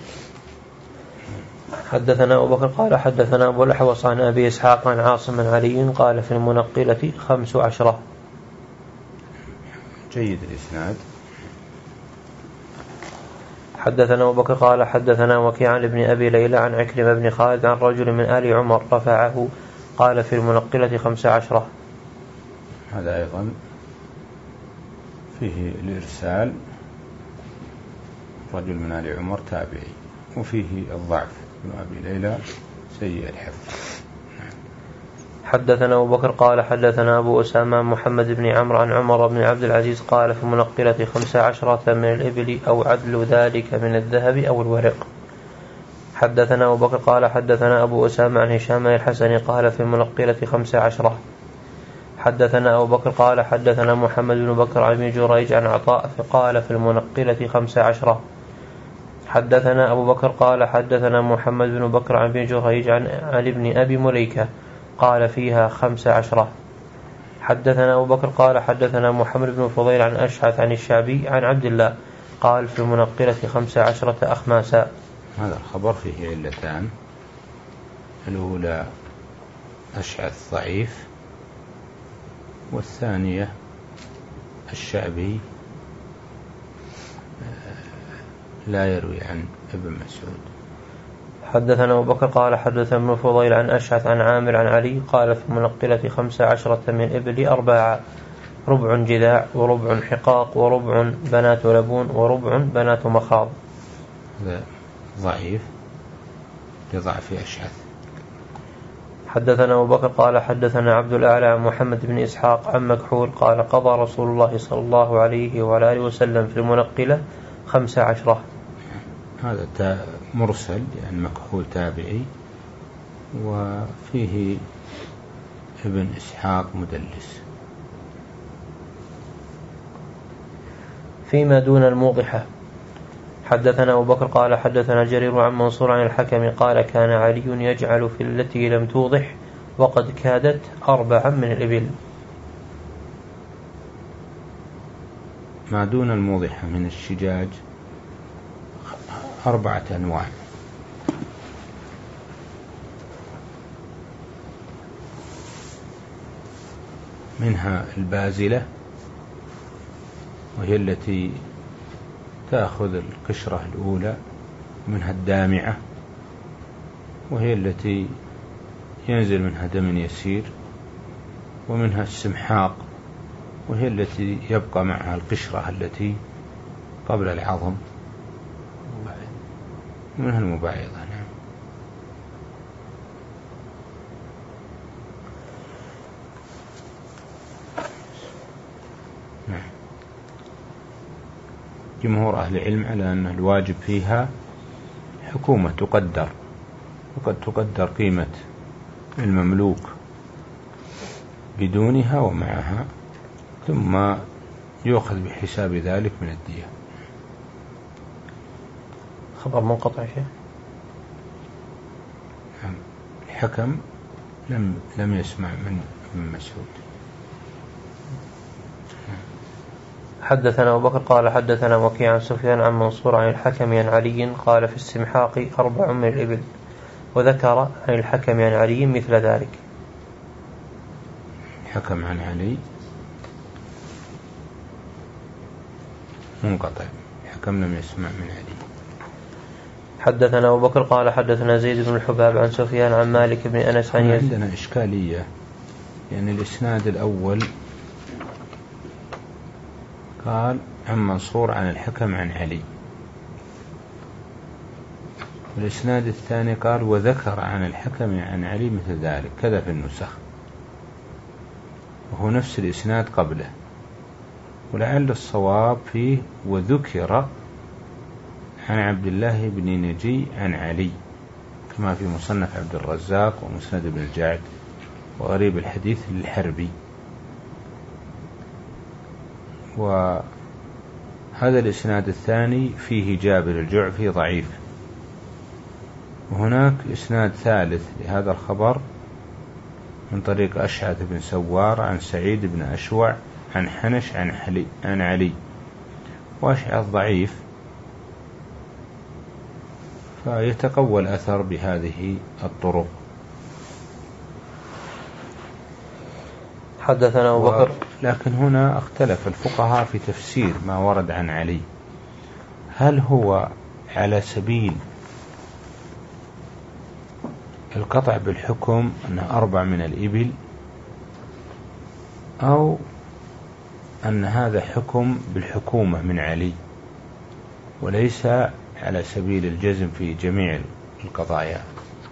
حدثنا أبو بكر قال حدثنا أبو الأحوص عن أبي إسحاق عن عاصم علي قال في المنقلة خمس عشرة.
جيد الإسناد.
حدثنا أبو بكر قال حدثنا وكيع عن ابن أبي ليلى عن عكرمة بن خالد عن رجل من آل عمر رفعه قال في المنقلة خمس عشرة.
هذا أيضا فيه الإرسال، رجل من آل عمر تابعي، وفيه الضعف، ابن أبي ليلى سيء الحفظ.
حدثنا أبو بكر قال حدثنا أبو أسامة محمد بن عمرو عن عمر بن عبد العزيز قال في المنقلة خمس عشرة من الإبل أو عدل ذلك من الذهب أو الورق. حدثنا أبو بكر قال حدثنا أبو أسامة عن هشام الحسن قال في المنقلة خمس عشرة. حدثنا أبو بكر قال حدثنا محمد بن بكر عن ابن جريج عن عطاء فقال في المنقلة خمس عشرة. حدثنا أبو بكر قال حدثنا محمد بن بكر عن ابن جريج عن, عن ابن أبي مليكة قال فيها خمس عشرة. حدثنا أبو بكر قال حدثنا محمد بن فضيل عن أشعث عن الشعبي عن عبد الله قال في المنقلة خمس عشرة أخماسا.
هذا الخبر فيه علتان، الأولى أشعث ضعيف، والثانية الشعبي لا يروي عن ابن مسعود.
حدثنا أبو بكر قال حدثنا ابن فضيل عن أشعث عن عامر عن علي قال في المنقلة خمس عشرة من إبل أرباعا. ربع جذاع وربع حقاق وربع بنات لبون وربع بنات مخاض.
هذا ضعيف لضعف أشعث.
حدثنا أبو بكر قال حدثنا عبد الأعلى عن محمد بن إسحاق عن مكحول قال قضى رسول الله صلى الله عليه وعلى آله وسلم في المنقلة خمس عشرة.
هذا مرسل يعني مكحول تابعي، وفيه ابن إسحاق مدلس.
فيما دون الموضحة. حدثنا أبو بكر قال حدثنا جرير عن منصور عن الحكم قال كان علي يجعل في التي لم توضح وقد كادت أربعا من الإبل.
ما دون الموضحة من الشجاج أربعة أنواع. منها البازلة وهي التي تأخذ القشرة الأولى، منها الدامعة وهي التي ينزل منها دم يسير، ومنها السمحاق وهي التي يبقى معها القشرة التي قبل العظم، ومنها المبايضة. نعم. نعم. جمهور أهل العلم على أن الواجب فيها حكومة تقدر، وقد تقدر قيمة المملوك بدونها ومعها، ثم يؤخذ بحساب ذلك من الدية.
خبر منقطع شيء.
الحكم لم لم يسمع من ابن مسعود.
حدثنا أبو بكر قال حدثنا وكيع عن سفيان عن منصور عن الحكم عن علي قال في السمحاق أربع من الإبل، وذكر عن الحكم عن علي مثل ذلك.
حكم عن علي منقطع، حكم لم يسمع من علي.
حدثنا أبو بكر قال حدثنا زيد بن الحباب عن سفيان عن مالك بن أنس عن يزيد.
عندنا إشكالية، يعني الإسناد الأول قال عن منصور عن الحكم عن علي، والإسناد الثاني قال وذكر عن الحكم عن علي مثل ذلك، كذا في النسخ، وهو نفس الإسناد قبله، ولعل الصواب فيه وذكر عن عبد الله بن نجي عن علي، كما في مصنف عبد الرزاق ومسند بن الجعد وغريب الحديث للحربي. وهذا الإسناد الثاني فيه جابر الجعفي ضعيف، وهناك إسناد ثالث لهذا الخبر من طريق أشعث بن سوار عن سعيد بن أشوع عن حنش عن, عن علي، وأشعث ضعيف، فيتقوى الأثر بهذه الطرق.
حدثنا أبو بكر.
لكن هنا اختلف الفقهاء في تفسير ما ورد عن علي، هل هو على سبيل القطع بالحكم أنه أربع من الإبل، أو أن هذا حكم بالحكومة من علي وليس على سبيل الجزم في جميع القضايا.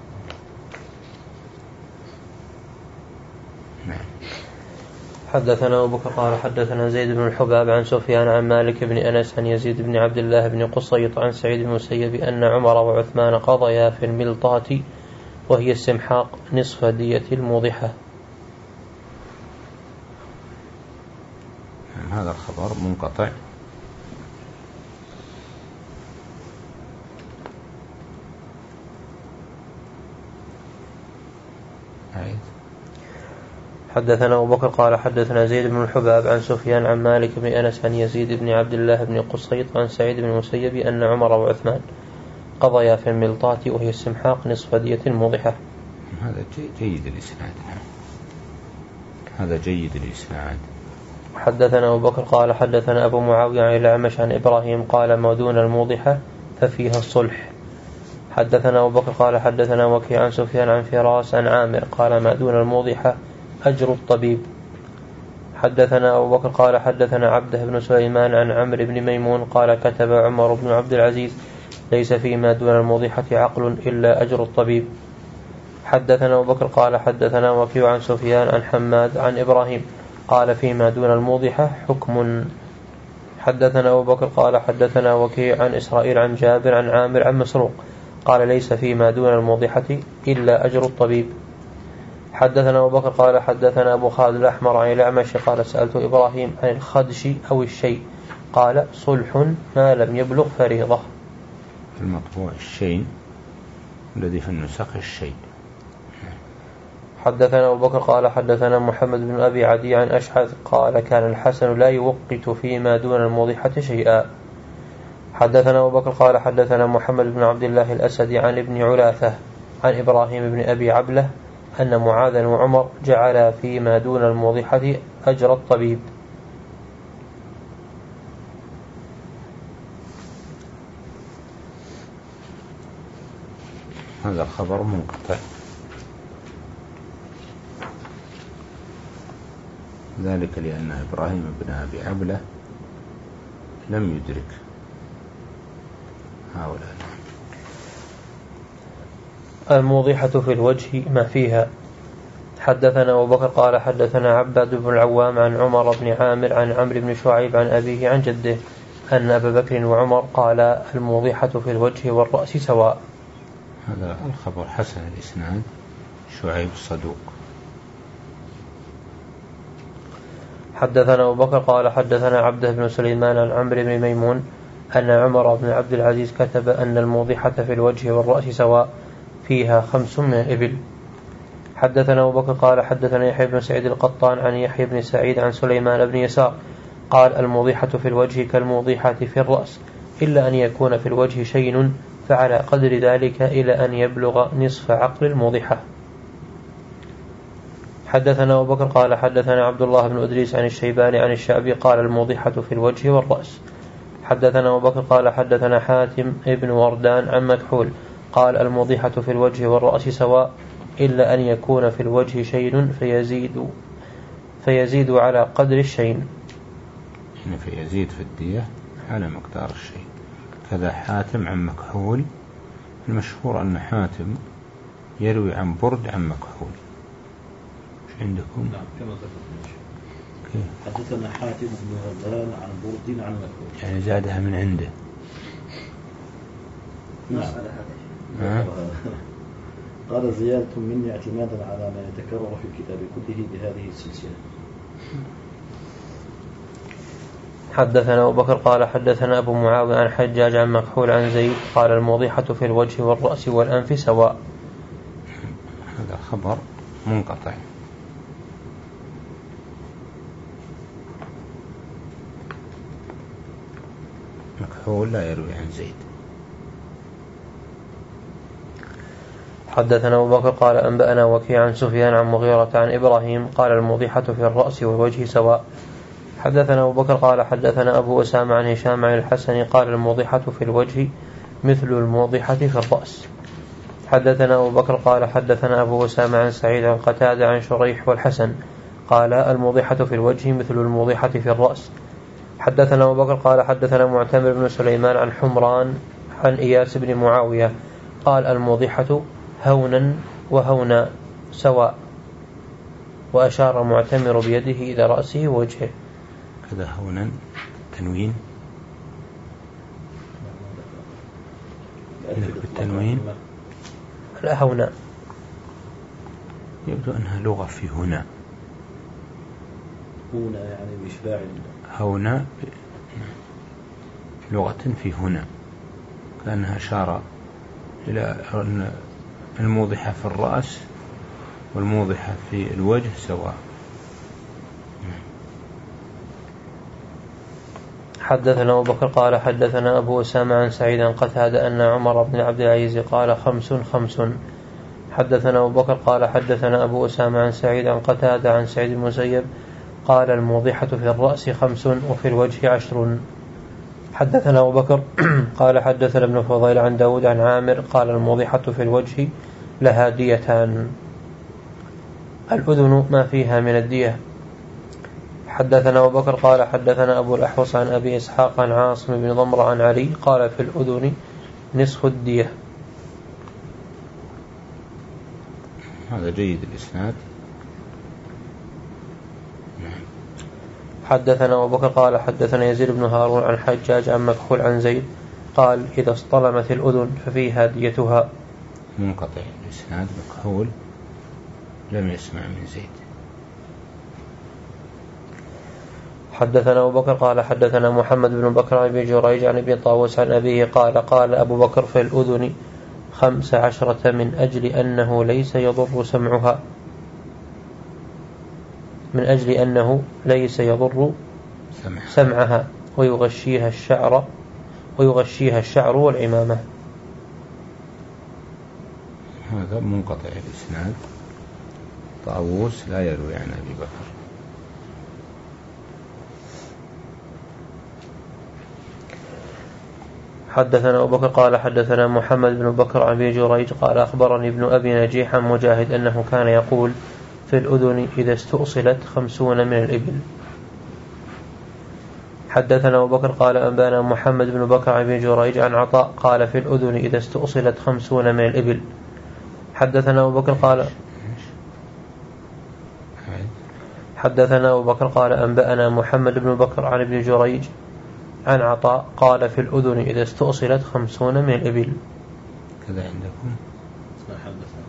نعم.
حدثنا أبو بكر قال حدثنا زيد بن الحباب عن سفيان عن مالك بن أنس عن يزيد بن عبد الله بن قصيط عن سعيد بن المسيب أن عمر وعثمان قضيا في الملطات وهي السمحاق نصف دية الموضحة.
هذا الخبر منقطع.
حدثنا أبو بكر قال حدثنا زيد بن الحباب عن سفيان عن مالك بن أنس عن يزيد بن عبد الله بن قصيط عن سعيد بن المسيب أن عمر وعثمان قضيا في الملطات وهي السمحاق نصف دية الموضحة.
هذا جيد الإسناد، هذا جيد الإسناد.
حدثنا أبو بكر قال حدثنا أبو معاوية عن الأعمش عن إبراهيم قال ما دون الموضحة ففيها الصلح. حدثنا أبو بكر قال حدثنا وكيع عن سفيان عن فراس عن عامر قال ما دون الموضحة أجر الطبيب. حدثنا أبو بكر قال حدثنا عبده بن سليمان عن عمرو بن ميمون قال كتب عمر بن عبد العزيز ليس فيما دون الموضحة عقل إلا أجر الطبيب. حدثنا أبو بكر قال حدثنا وكيع عن سفيان عن حماد عن إبراهيم قال فيما دون الموضحة حكم. حدثنا أبو بكر قال حدثنا وكيع عن إسرائيل عن جابر عن عامر عن مسروق قال ليس فيما دون الموضحة إلا أجر الطبيب. حدثنا أبو بكر قال حدثنا أبو خالد الأحمر عن الأعمش قال سألت إبراهيم عن الخدش أو الشيء قال صلح ما لم يبلغ فريضة.
المطبوع الشيء الذي في النسخ الشيء.
حدثنا أبو بكر قال حدثنا محمد بن أبي عدي عن أشعث قال كان الحسن لا يوقت فيما دون الموضحة شيئا. حدثنا أبو بكر قال حدثنا محمد بن عبد الله الأسدي عن ابن علاثة عن إبراهيم بن أبي عبلة أن معاذ وعمر جعل فيما دون الموضحة أجر الطبيب.
هذا الخبر منقطع ذلك لأن إبراهيم بن أبي عبلة لم يدرك هؤلاء.
الموضحة في الوجه ما فيها. حدثنا أبو بكر قال حدثنا عباد بن العوام عن عمر بن عامر عن عمرو بن شعيب عن أبيه عن جده أن أبا بكر وعمر قال الموضحة في الوجه والرأس سواء.
هذا الخبر حسن الإسناد شعيب الصدوق.
حدثنا أبو بكر قال حدثنا عبده بن سليمان عن عمرو بن ميمون أن عمر بن عبد العزيز كتب أن الموضحة في الوجه والرأس سواء فيها خمس من الإبل. حدثنا أبو بكر قال حدثنا يحيى بن سعيد القطان عن يحيى بن سعيد عن سليمان بن يسار قال الموضحة في الوجه كالموضحة في الرأس إلا أن يكون في الوجه شيء فعلى قدر ذلك إلى أن يبلغ نصف عقل الموضحة. حدثنا أبو بكر قال حدثنا عبد الله بن أدريس عن الشيباني عن الشعبي قال الموضحة في الوجه والرأس. حدثنا أبو بكر قال حدثنا حاتم ابن وردان عن مكحول قال الموضحة في الوجه والرأس سواء إلا أن يكون في الوجه شيء فيزيد فيزيد على قدر الشيء.
هنا فيزيد في الدية على مقدار الشيء. كذا حاتم عن مكحول. المشهور أن حاتم يروي عن برد عن مكحول. ايش عندكم؟
نعم كما ذكرت. حدثنا حاتم بن وردان عن برد عن مكحول.
يعني زادها من عنده.
نعم.
نعم.
قال زيادة مني اعتمادا على ما يتكرر في الكتاب كله بهذه السلسلة.
حدثنا أبو بكر قال حدثنا أبو معاوية عن حجاج عن مكحول عن زيد قال الموضحة في الوجه والرأس والأنف سواء.
هذا خبر منقطع. مكحول لا يروي عن زيد.
حدثنا أبو بكر قال أنبأنا وكيع عن سفيان عن مغيرة عن إبراهيم قال الموضحة في الرأس والوجه سواء. حدثنا أبو بكر قال حدثنا أبو أسامة عن هشام عن الحسن قال الموضحة في الوجه مثل الموضحة في الرأس. حدثنا أبو بكر قال حدثنا أبو أسامة عن سعيد عن قتادة عن شريح والحسن قال الموضحة في الوجه مثل الموضحة في الرأس. حدثنا أبو بكر قال حدثنا معتمر بن سليمان عن حمران عن إياس بن معاوية قال الموضحة هونا وهونا سواء وأشار معتمر بيده إلى رأسه ووجهه.
كذا هونا تنوين بالتنوين
لا هونا
يبدو أنها لغة في هنا.
هنا يعني بإشباع
هونا لغة في هنا كأنها أشار إلى أن الموضحة في الرأس والموضحة في الوجه سواء.
حدثنا أبو بكر قال حدثنا أبو أسامة عن سعيد عن قتادة أن عمر بن عبد العزيز قال خمس خمس. حدثنا أبو بكر قال حدثنا أبو أسامة عن سعيد عن قتادة عن سعيد المسيب قال الموضحة في الرأس خمس وفي الوجه عشر. حدثنا أبو بكر قال حدثنا ابن فضيل عن داود عن عامر قال الموضحة في الوجه لها ديتان. الأذن ما فيها من الدية. حدثنا أبو بكر قال حدثنا أبو الأحوص عن أبي إسحاق عن عاصم بن ضمرة عن علي قال في الأذن نصف الدية.
هذا جيد الإسناد.
حدثنا أبو بكر قال حدثنا يزيد بن هارون عن حجاج عن مكحول عن زيد قال إذا اصطلمت الأذن ففيها ديتها.
منقطع الإسناد. مكحول لم يسمع من زيد.
حدثنا أبو بكر قال حدثنا محمد بن بكر عن أبي جريج عن ابن طاووس عن أبيه قال قال أبو بكر في الأذن خمس عشرة من أجل أنه ليس يضر سمعها من أجل أنه ليس يضر سمعها ويغشيها الشعر ويغشيها الشعر والعمامة.
هذا منقطع الإسناد. طاووس لا يروي عن أبي بكر.
حدثنا أبو بكر قال حدثنا محمد بن بكر عن أبي جريج قال أخبرني ابن أبي نجيح عن مجاهد أنه كان يقول في الأذن إذا استؤصلت خمسون من الإبل. حدثنا أبو بكر قال أنبانا محمد بن بكر عن أبي جريج عن عطاء قال في الأذن إذا استؤصلت خمسون من الإبل. حدثنا أبو بكر قال حدثنا أبو بكر قال أنبأنا محمد بن بكر عن ابن جريج عن عطاء قال في الأذن إذا استؤصلت خمسون من الإبل.
كذا عندكم
اسمع حدثنا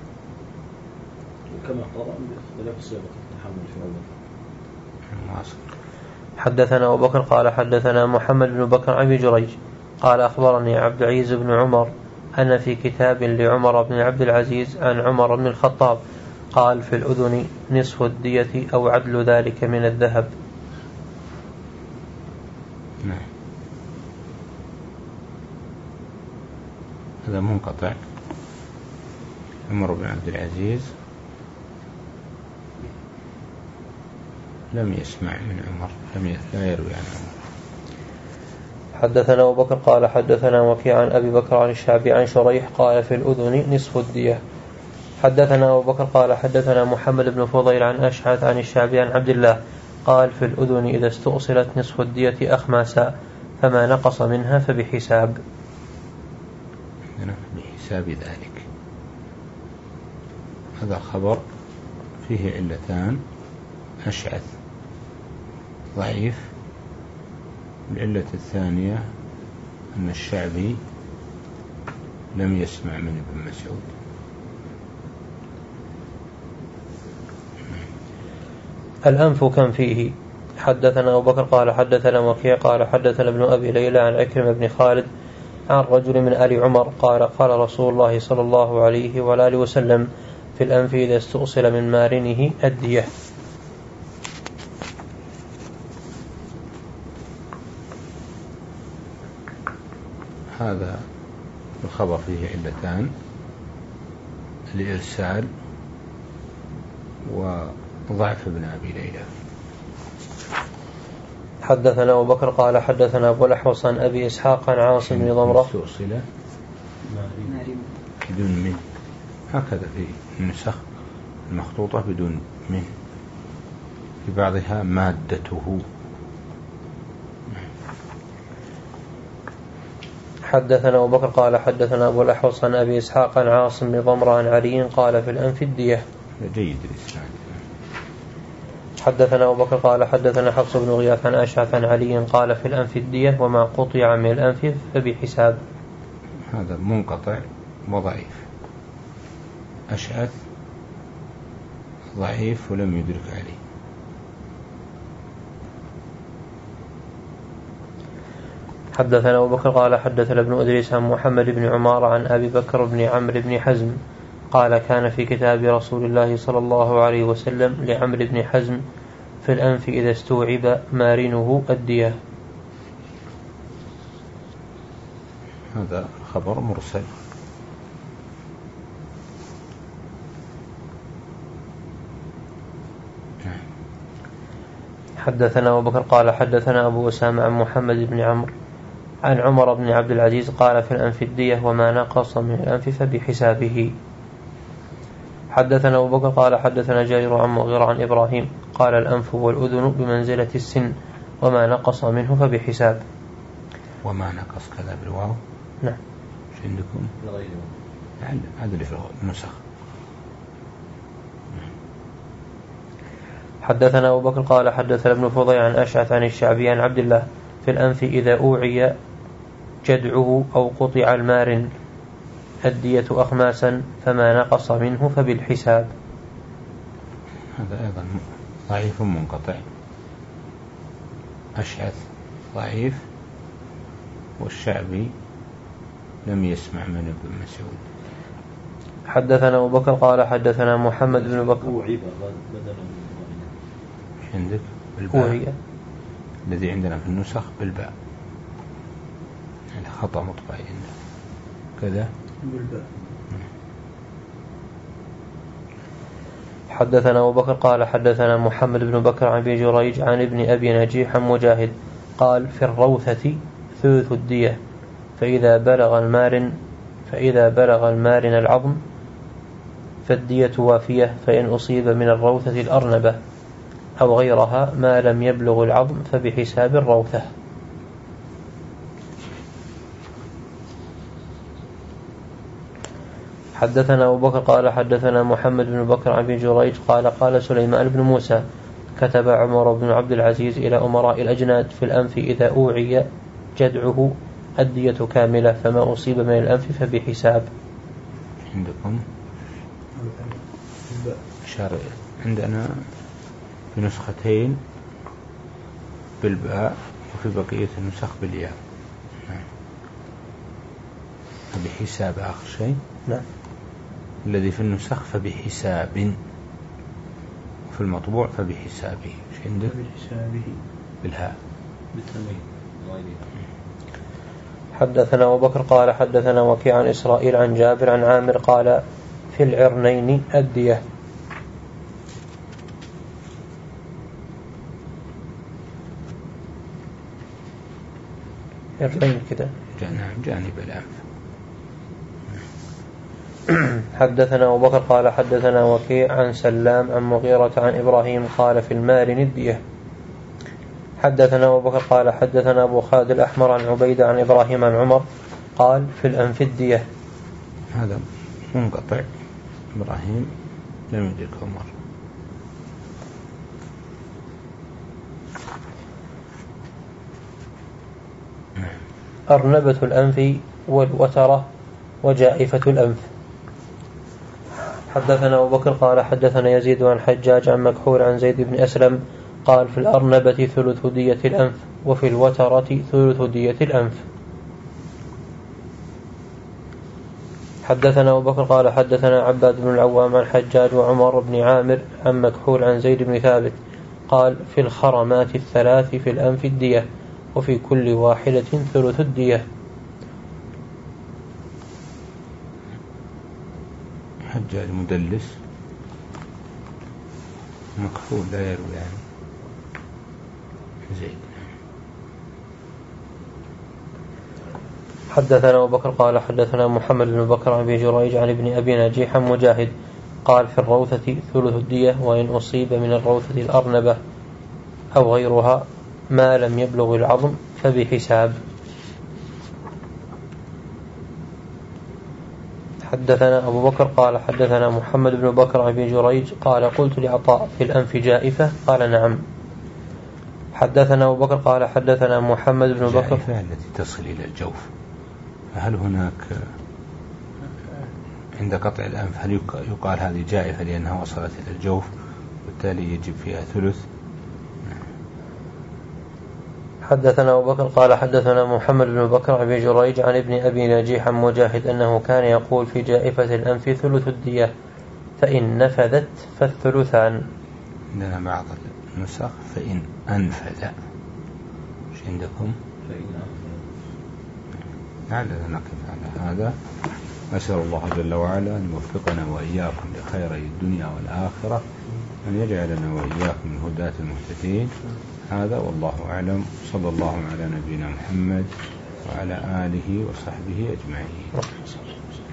وكما قرأ باختلاف صيغة التحمل في أول.
حدثنا أبو بكر قال حدثنا محمد بن بكر عن أبي جريج قال أخبرني عبد العزيز بن عمر أن في كتاب لعمر بن عبد العزيز عن عمر بن الخطاب قال في الأذن نصف الدية أو عدل ذلك من الذهب.
نعم. هذا منقطع. عمر بن عبد العزيز لم يسمع من عمر، لم لا يروي عن عمر.
حدثنا أبو بكر قال حدثنا وكيع عن أبي بكر عن الشعبي عن شريح قال في الأذن نصف الدية. حدثنا أبو بكر قال حدثنا محمد بن فضيل عن أشعث عن الشعبي عن عبد الله قال في الأذن إذا استؤصلت نصف الدية أخماسا فما نقص منها فبحساب.
بحساب ذلك. هذا خبر فيه علتان. أشعث ضعيف. العلة الثانية أن الشعبي لم يسمع من ابن مسعود.
الأنف كم فيه. حدثنا أبو بكر قال حدثنا وكيع قال حدثنا ابن أبي ليلى عن عكرمة بن خالد عن رجل من آل عمر قال قال رسول الله صلى الله عليه وآله وسلم في الأنف إذا استؤصل من مارنه الدية.
هذا الخبر فيه علتان: الإرسال وضعف ابن أبي ليلى.
حدثنا أبو بكر قال حدثنا أبو الأحوص عن أبي إسحاق عن عاصم بن ضمرة
استؤصل بدون من، هكذا في النسخ المخطوطة بدون من، في بعضها مادته.
حدثنا أبو بكر قال حدثنا أبو الأحوص عن أبي إسحاق عن عاصم بن ضمرة عن علي قال في الأنف الدية.
جيد الإسناد.
حدثنا أبو بكر قال حدثنا حفص بن غياث عن أشعث عن علي قال في الأنف الدية وما قطع من الأنف فبحساب.
هذا منقطع وضعيف. أشعث ضعيف ولم يدرك عليه.
حدثنا أبو بكر قال حدثنا ابن أدريس عن محمد بن عمار عن أبي بكر بن عمرو بن حزم قال كان في كتاب رسول الله صلى الله عليه وسلم لعمرو بن حزم في الأنف إذا استوعب مارنه الدية.
هذا خبر مرسل.
حدثنا أبو بكر قال حدثنا أبو أسامة عن محمد بن عمرو عن عمر بن عبد العزيز قال في الأنف الدية وما نقص من الأنف فبحسابه. حدثنا أبو بكر قال حدثنا جرير عن مغيرة عن إبراهيم قال الأنف والأذن بمنزلة السن وما نقص منه فبحساب.
وما نقص كذا بالواو.
نعم.
ايش عندكم؟ يعني هذا اللي في النسخ.
حدثنا أبو بكر قال حدثنا ابن فضيل عن أشعث عن الشعبي عن عبد الله في الأنف إذا أوعي جدعه أو قطع المارن الدية أخماسا فما نقص منه فبالحساب.
هذا أيضا ضعيف منقطع. أشعث ضعيف، والشعبي لم يسمع من ابن مسعود.
حدثنا أبو بكر قال حدثنا محمد بن بكر.
أوعي بدلا
ايش عندك؟ بالباء.
أوعي
الذي عندنا في النسخ بالباء، يعني خطأ مطبعي عندنا كذا
بالباء.
حدثنا أبو بكر قال حدثنا محمد بن بكر عن أبي جريج عن ابن أبي نجيح مجاهد قال في الروثة ثلث الدية فإذا بلغ المارن فإذا بلغ المارن العظم فالدية وافية، فإن أصيب من الروثة الأرنبة أو غيرها ما لم يبلغ العظم فبحساب الروثة. حدثنا أبو بكر قال حدثنا محمد بن بكر عن أبي جريج قال قال سليمان بن موسى كتب عمر بن عبد العزيز إلى أمراء الأجناد في الأنف إذا أوعي جدعه الدية كاملة، فما أصيب من الأنف فبحساب.
عندكم شرع عندنا في نسختين بالباء وفي بقية النسخ بالياء. فبحساب آخر شيء.
نعم.
الذي في النسخ فبحساب، وفي المطبوع فبحسابه. ايش عندك؟
بحسابه
بالهاء
بالتنوين غيرها.
حدثنا أبو بكر قال حدثنا وكيع عن إسرائيل عن جابر عن عامر قال في العرنين الدية. عرنين كده
جانب الأنف.
حدثنا أبو بكر قال حدثنا وكيع عن سلام عن مغيرة عن إبراهيم قال في المارن الدية. حدثنا أبو بكر قال حدثنا أبو خالد الأحمر عن عبيدة عن إبراهيم عن عمر قال في الأنف الدية.
هذا منقطع، إبراهيم لم يدرك عمر.
أرنبة الأنف والوترة وجائفة الأنف. حدثنا أبو بكر قال حدثنا يزيد عن حجاج عن مكحول عن زيد بن أسلم قال في الأرنبة ثلث دية الأنف وفي الوترة ثلث دية الأنف. حدثنا أبو بكر قال حدثنا عباد بن العوام عن حجاج وعمر بن عامر عن مكحول عن زيد بن ثابت قال في الخرمات الثلاث في الأنف الدية وفي كل واحدة ثلث الدية.
حجاج مدلس، مكحول لا يروي يعني زيد.
حدثنا أبو بكر قال حدثنا محمد بن بكر عن أبي جريج عن ابن أبي نجيح مجاهد قال في الروثة ثلث الدية، وإن أصيب من الروثة الأرنبة أو غيرها ما لم يبلغ العظم فبحساب. حدثنا أبو بكر قال حدثنا محمد بن بكر عن أبي جريج قال قلت لعطاء في الأنف جائفة قال نعم. حدثنا أبو بكر قال حدثنا محمد بن بكر
التي تصل إلى الجوف، هل هناك عند قطع الأنف هل يقال هذه جائفة لأنها وصلت إلى الجوف وبالتالي يجب فيها ثلث؟
حدثنا أبو بكر قال حدثنا محمد بن بكر عن أبي جريج عن ابن أبي نجيح مجاهد أنه كان يقول في جائفة الأنف ثلث الدية فإن نفذت فالثلثان.
عندنا بعض النسخ فإن أنفذ. ايش عندكم؟
فإن
لعلنا نقف على هذا. أسأل الله جل وعلا أن يوفقنا وإياكم لخير الدنيا والآخرة، أن يجعلنا وإياكم من هداة المهتدين. هذا والله أعلم، صلى الله على نبينا محمد وعلى آله وصحبه أجمعين.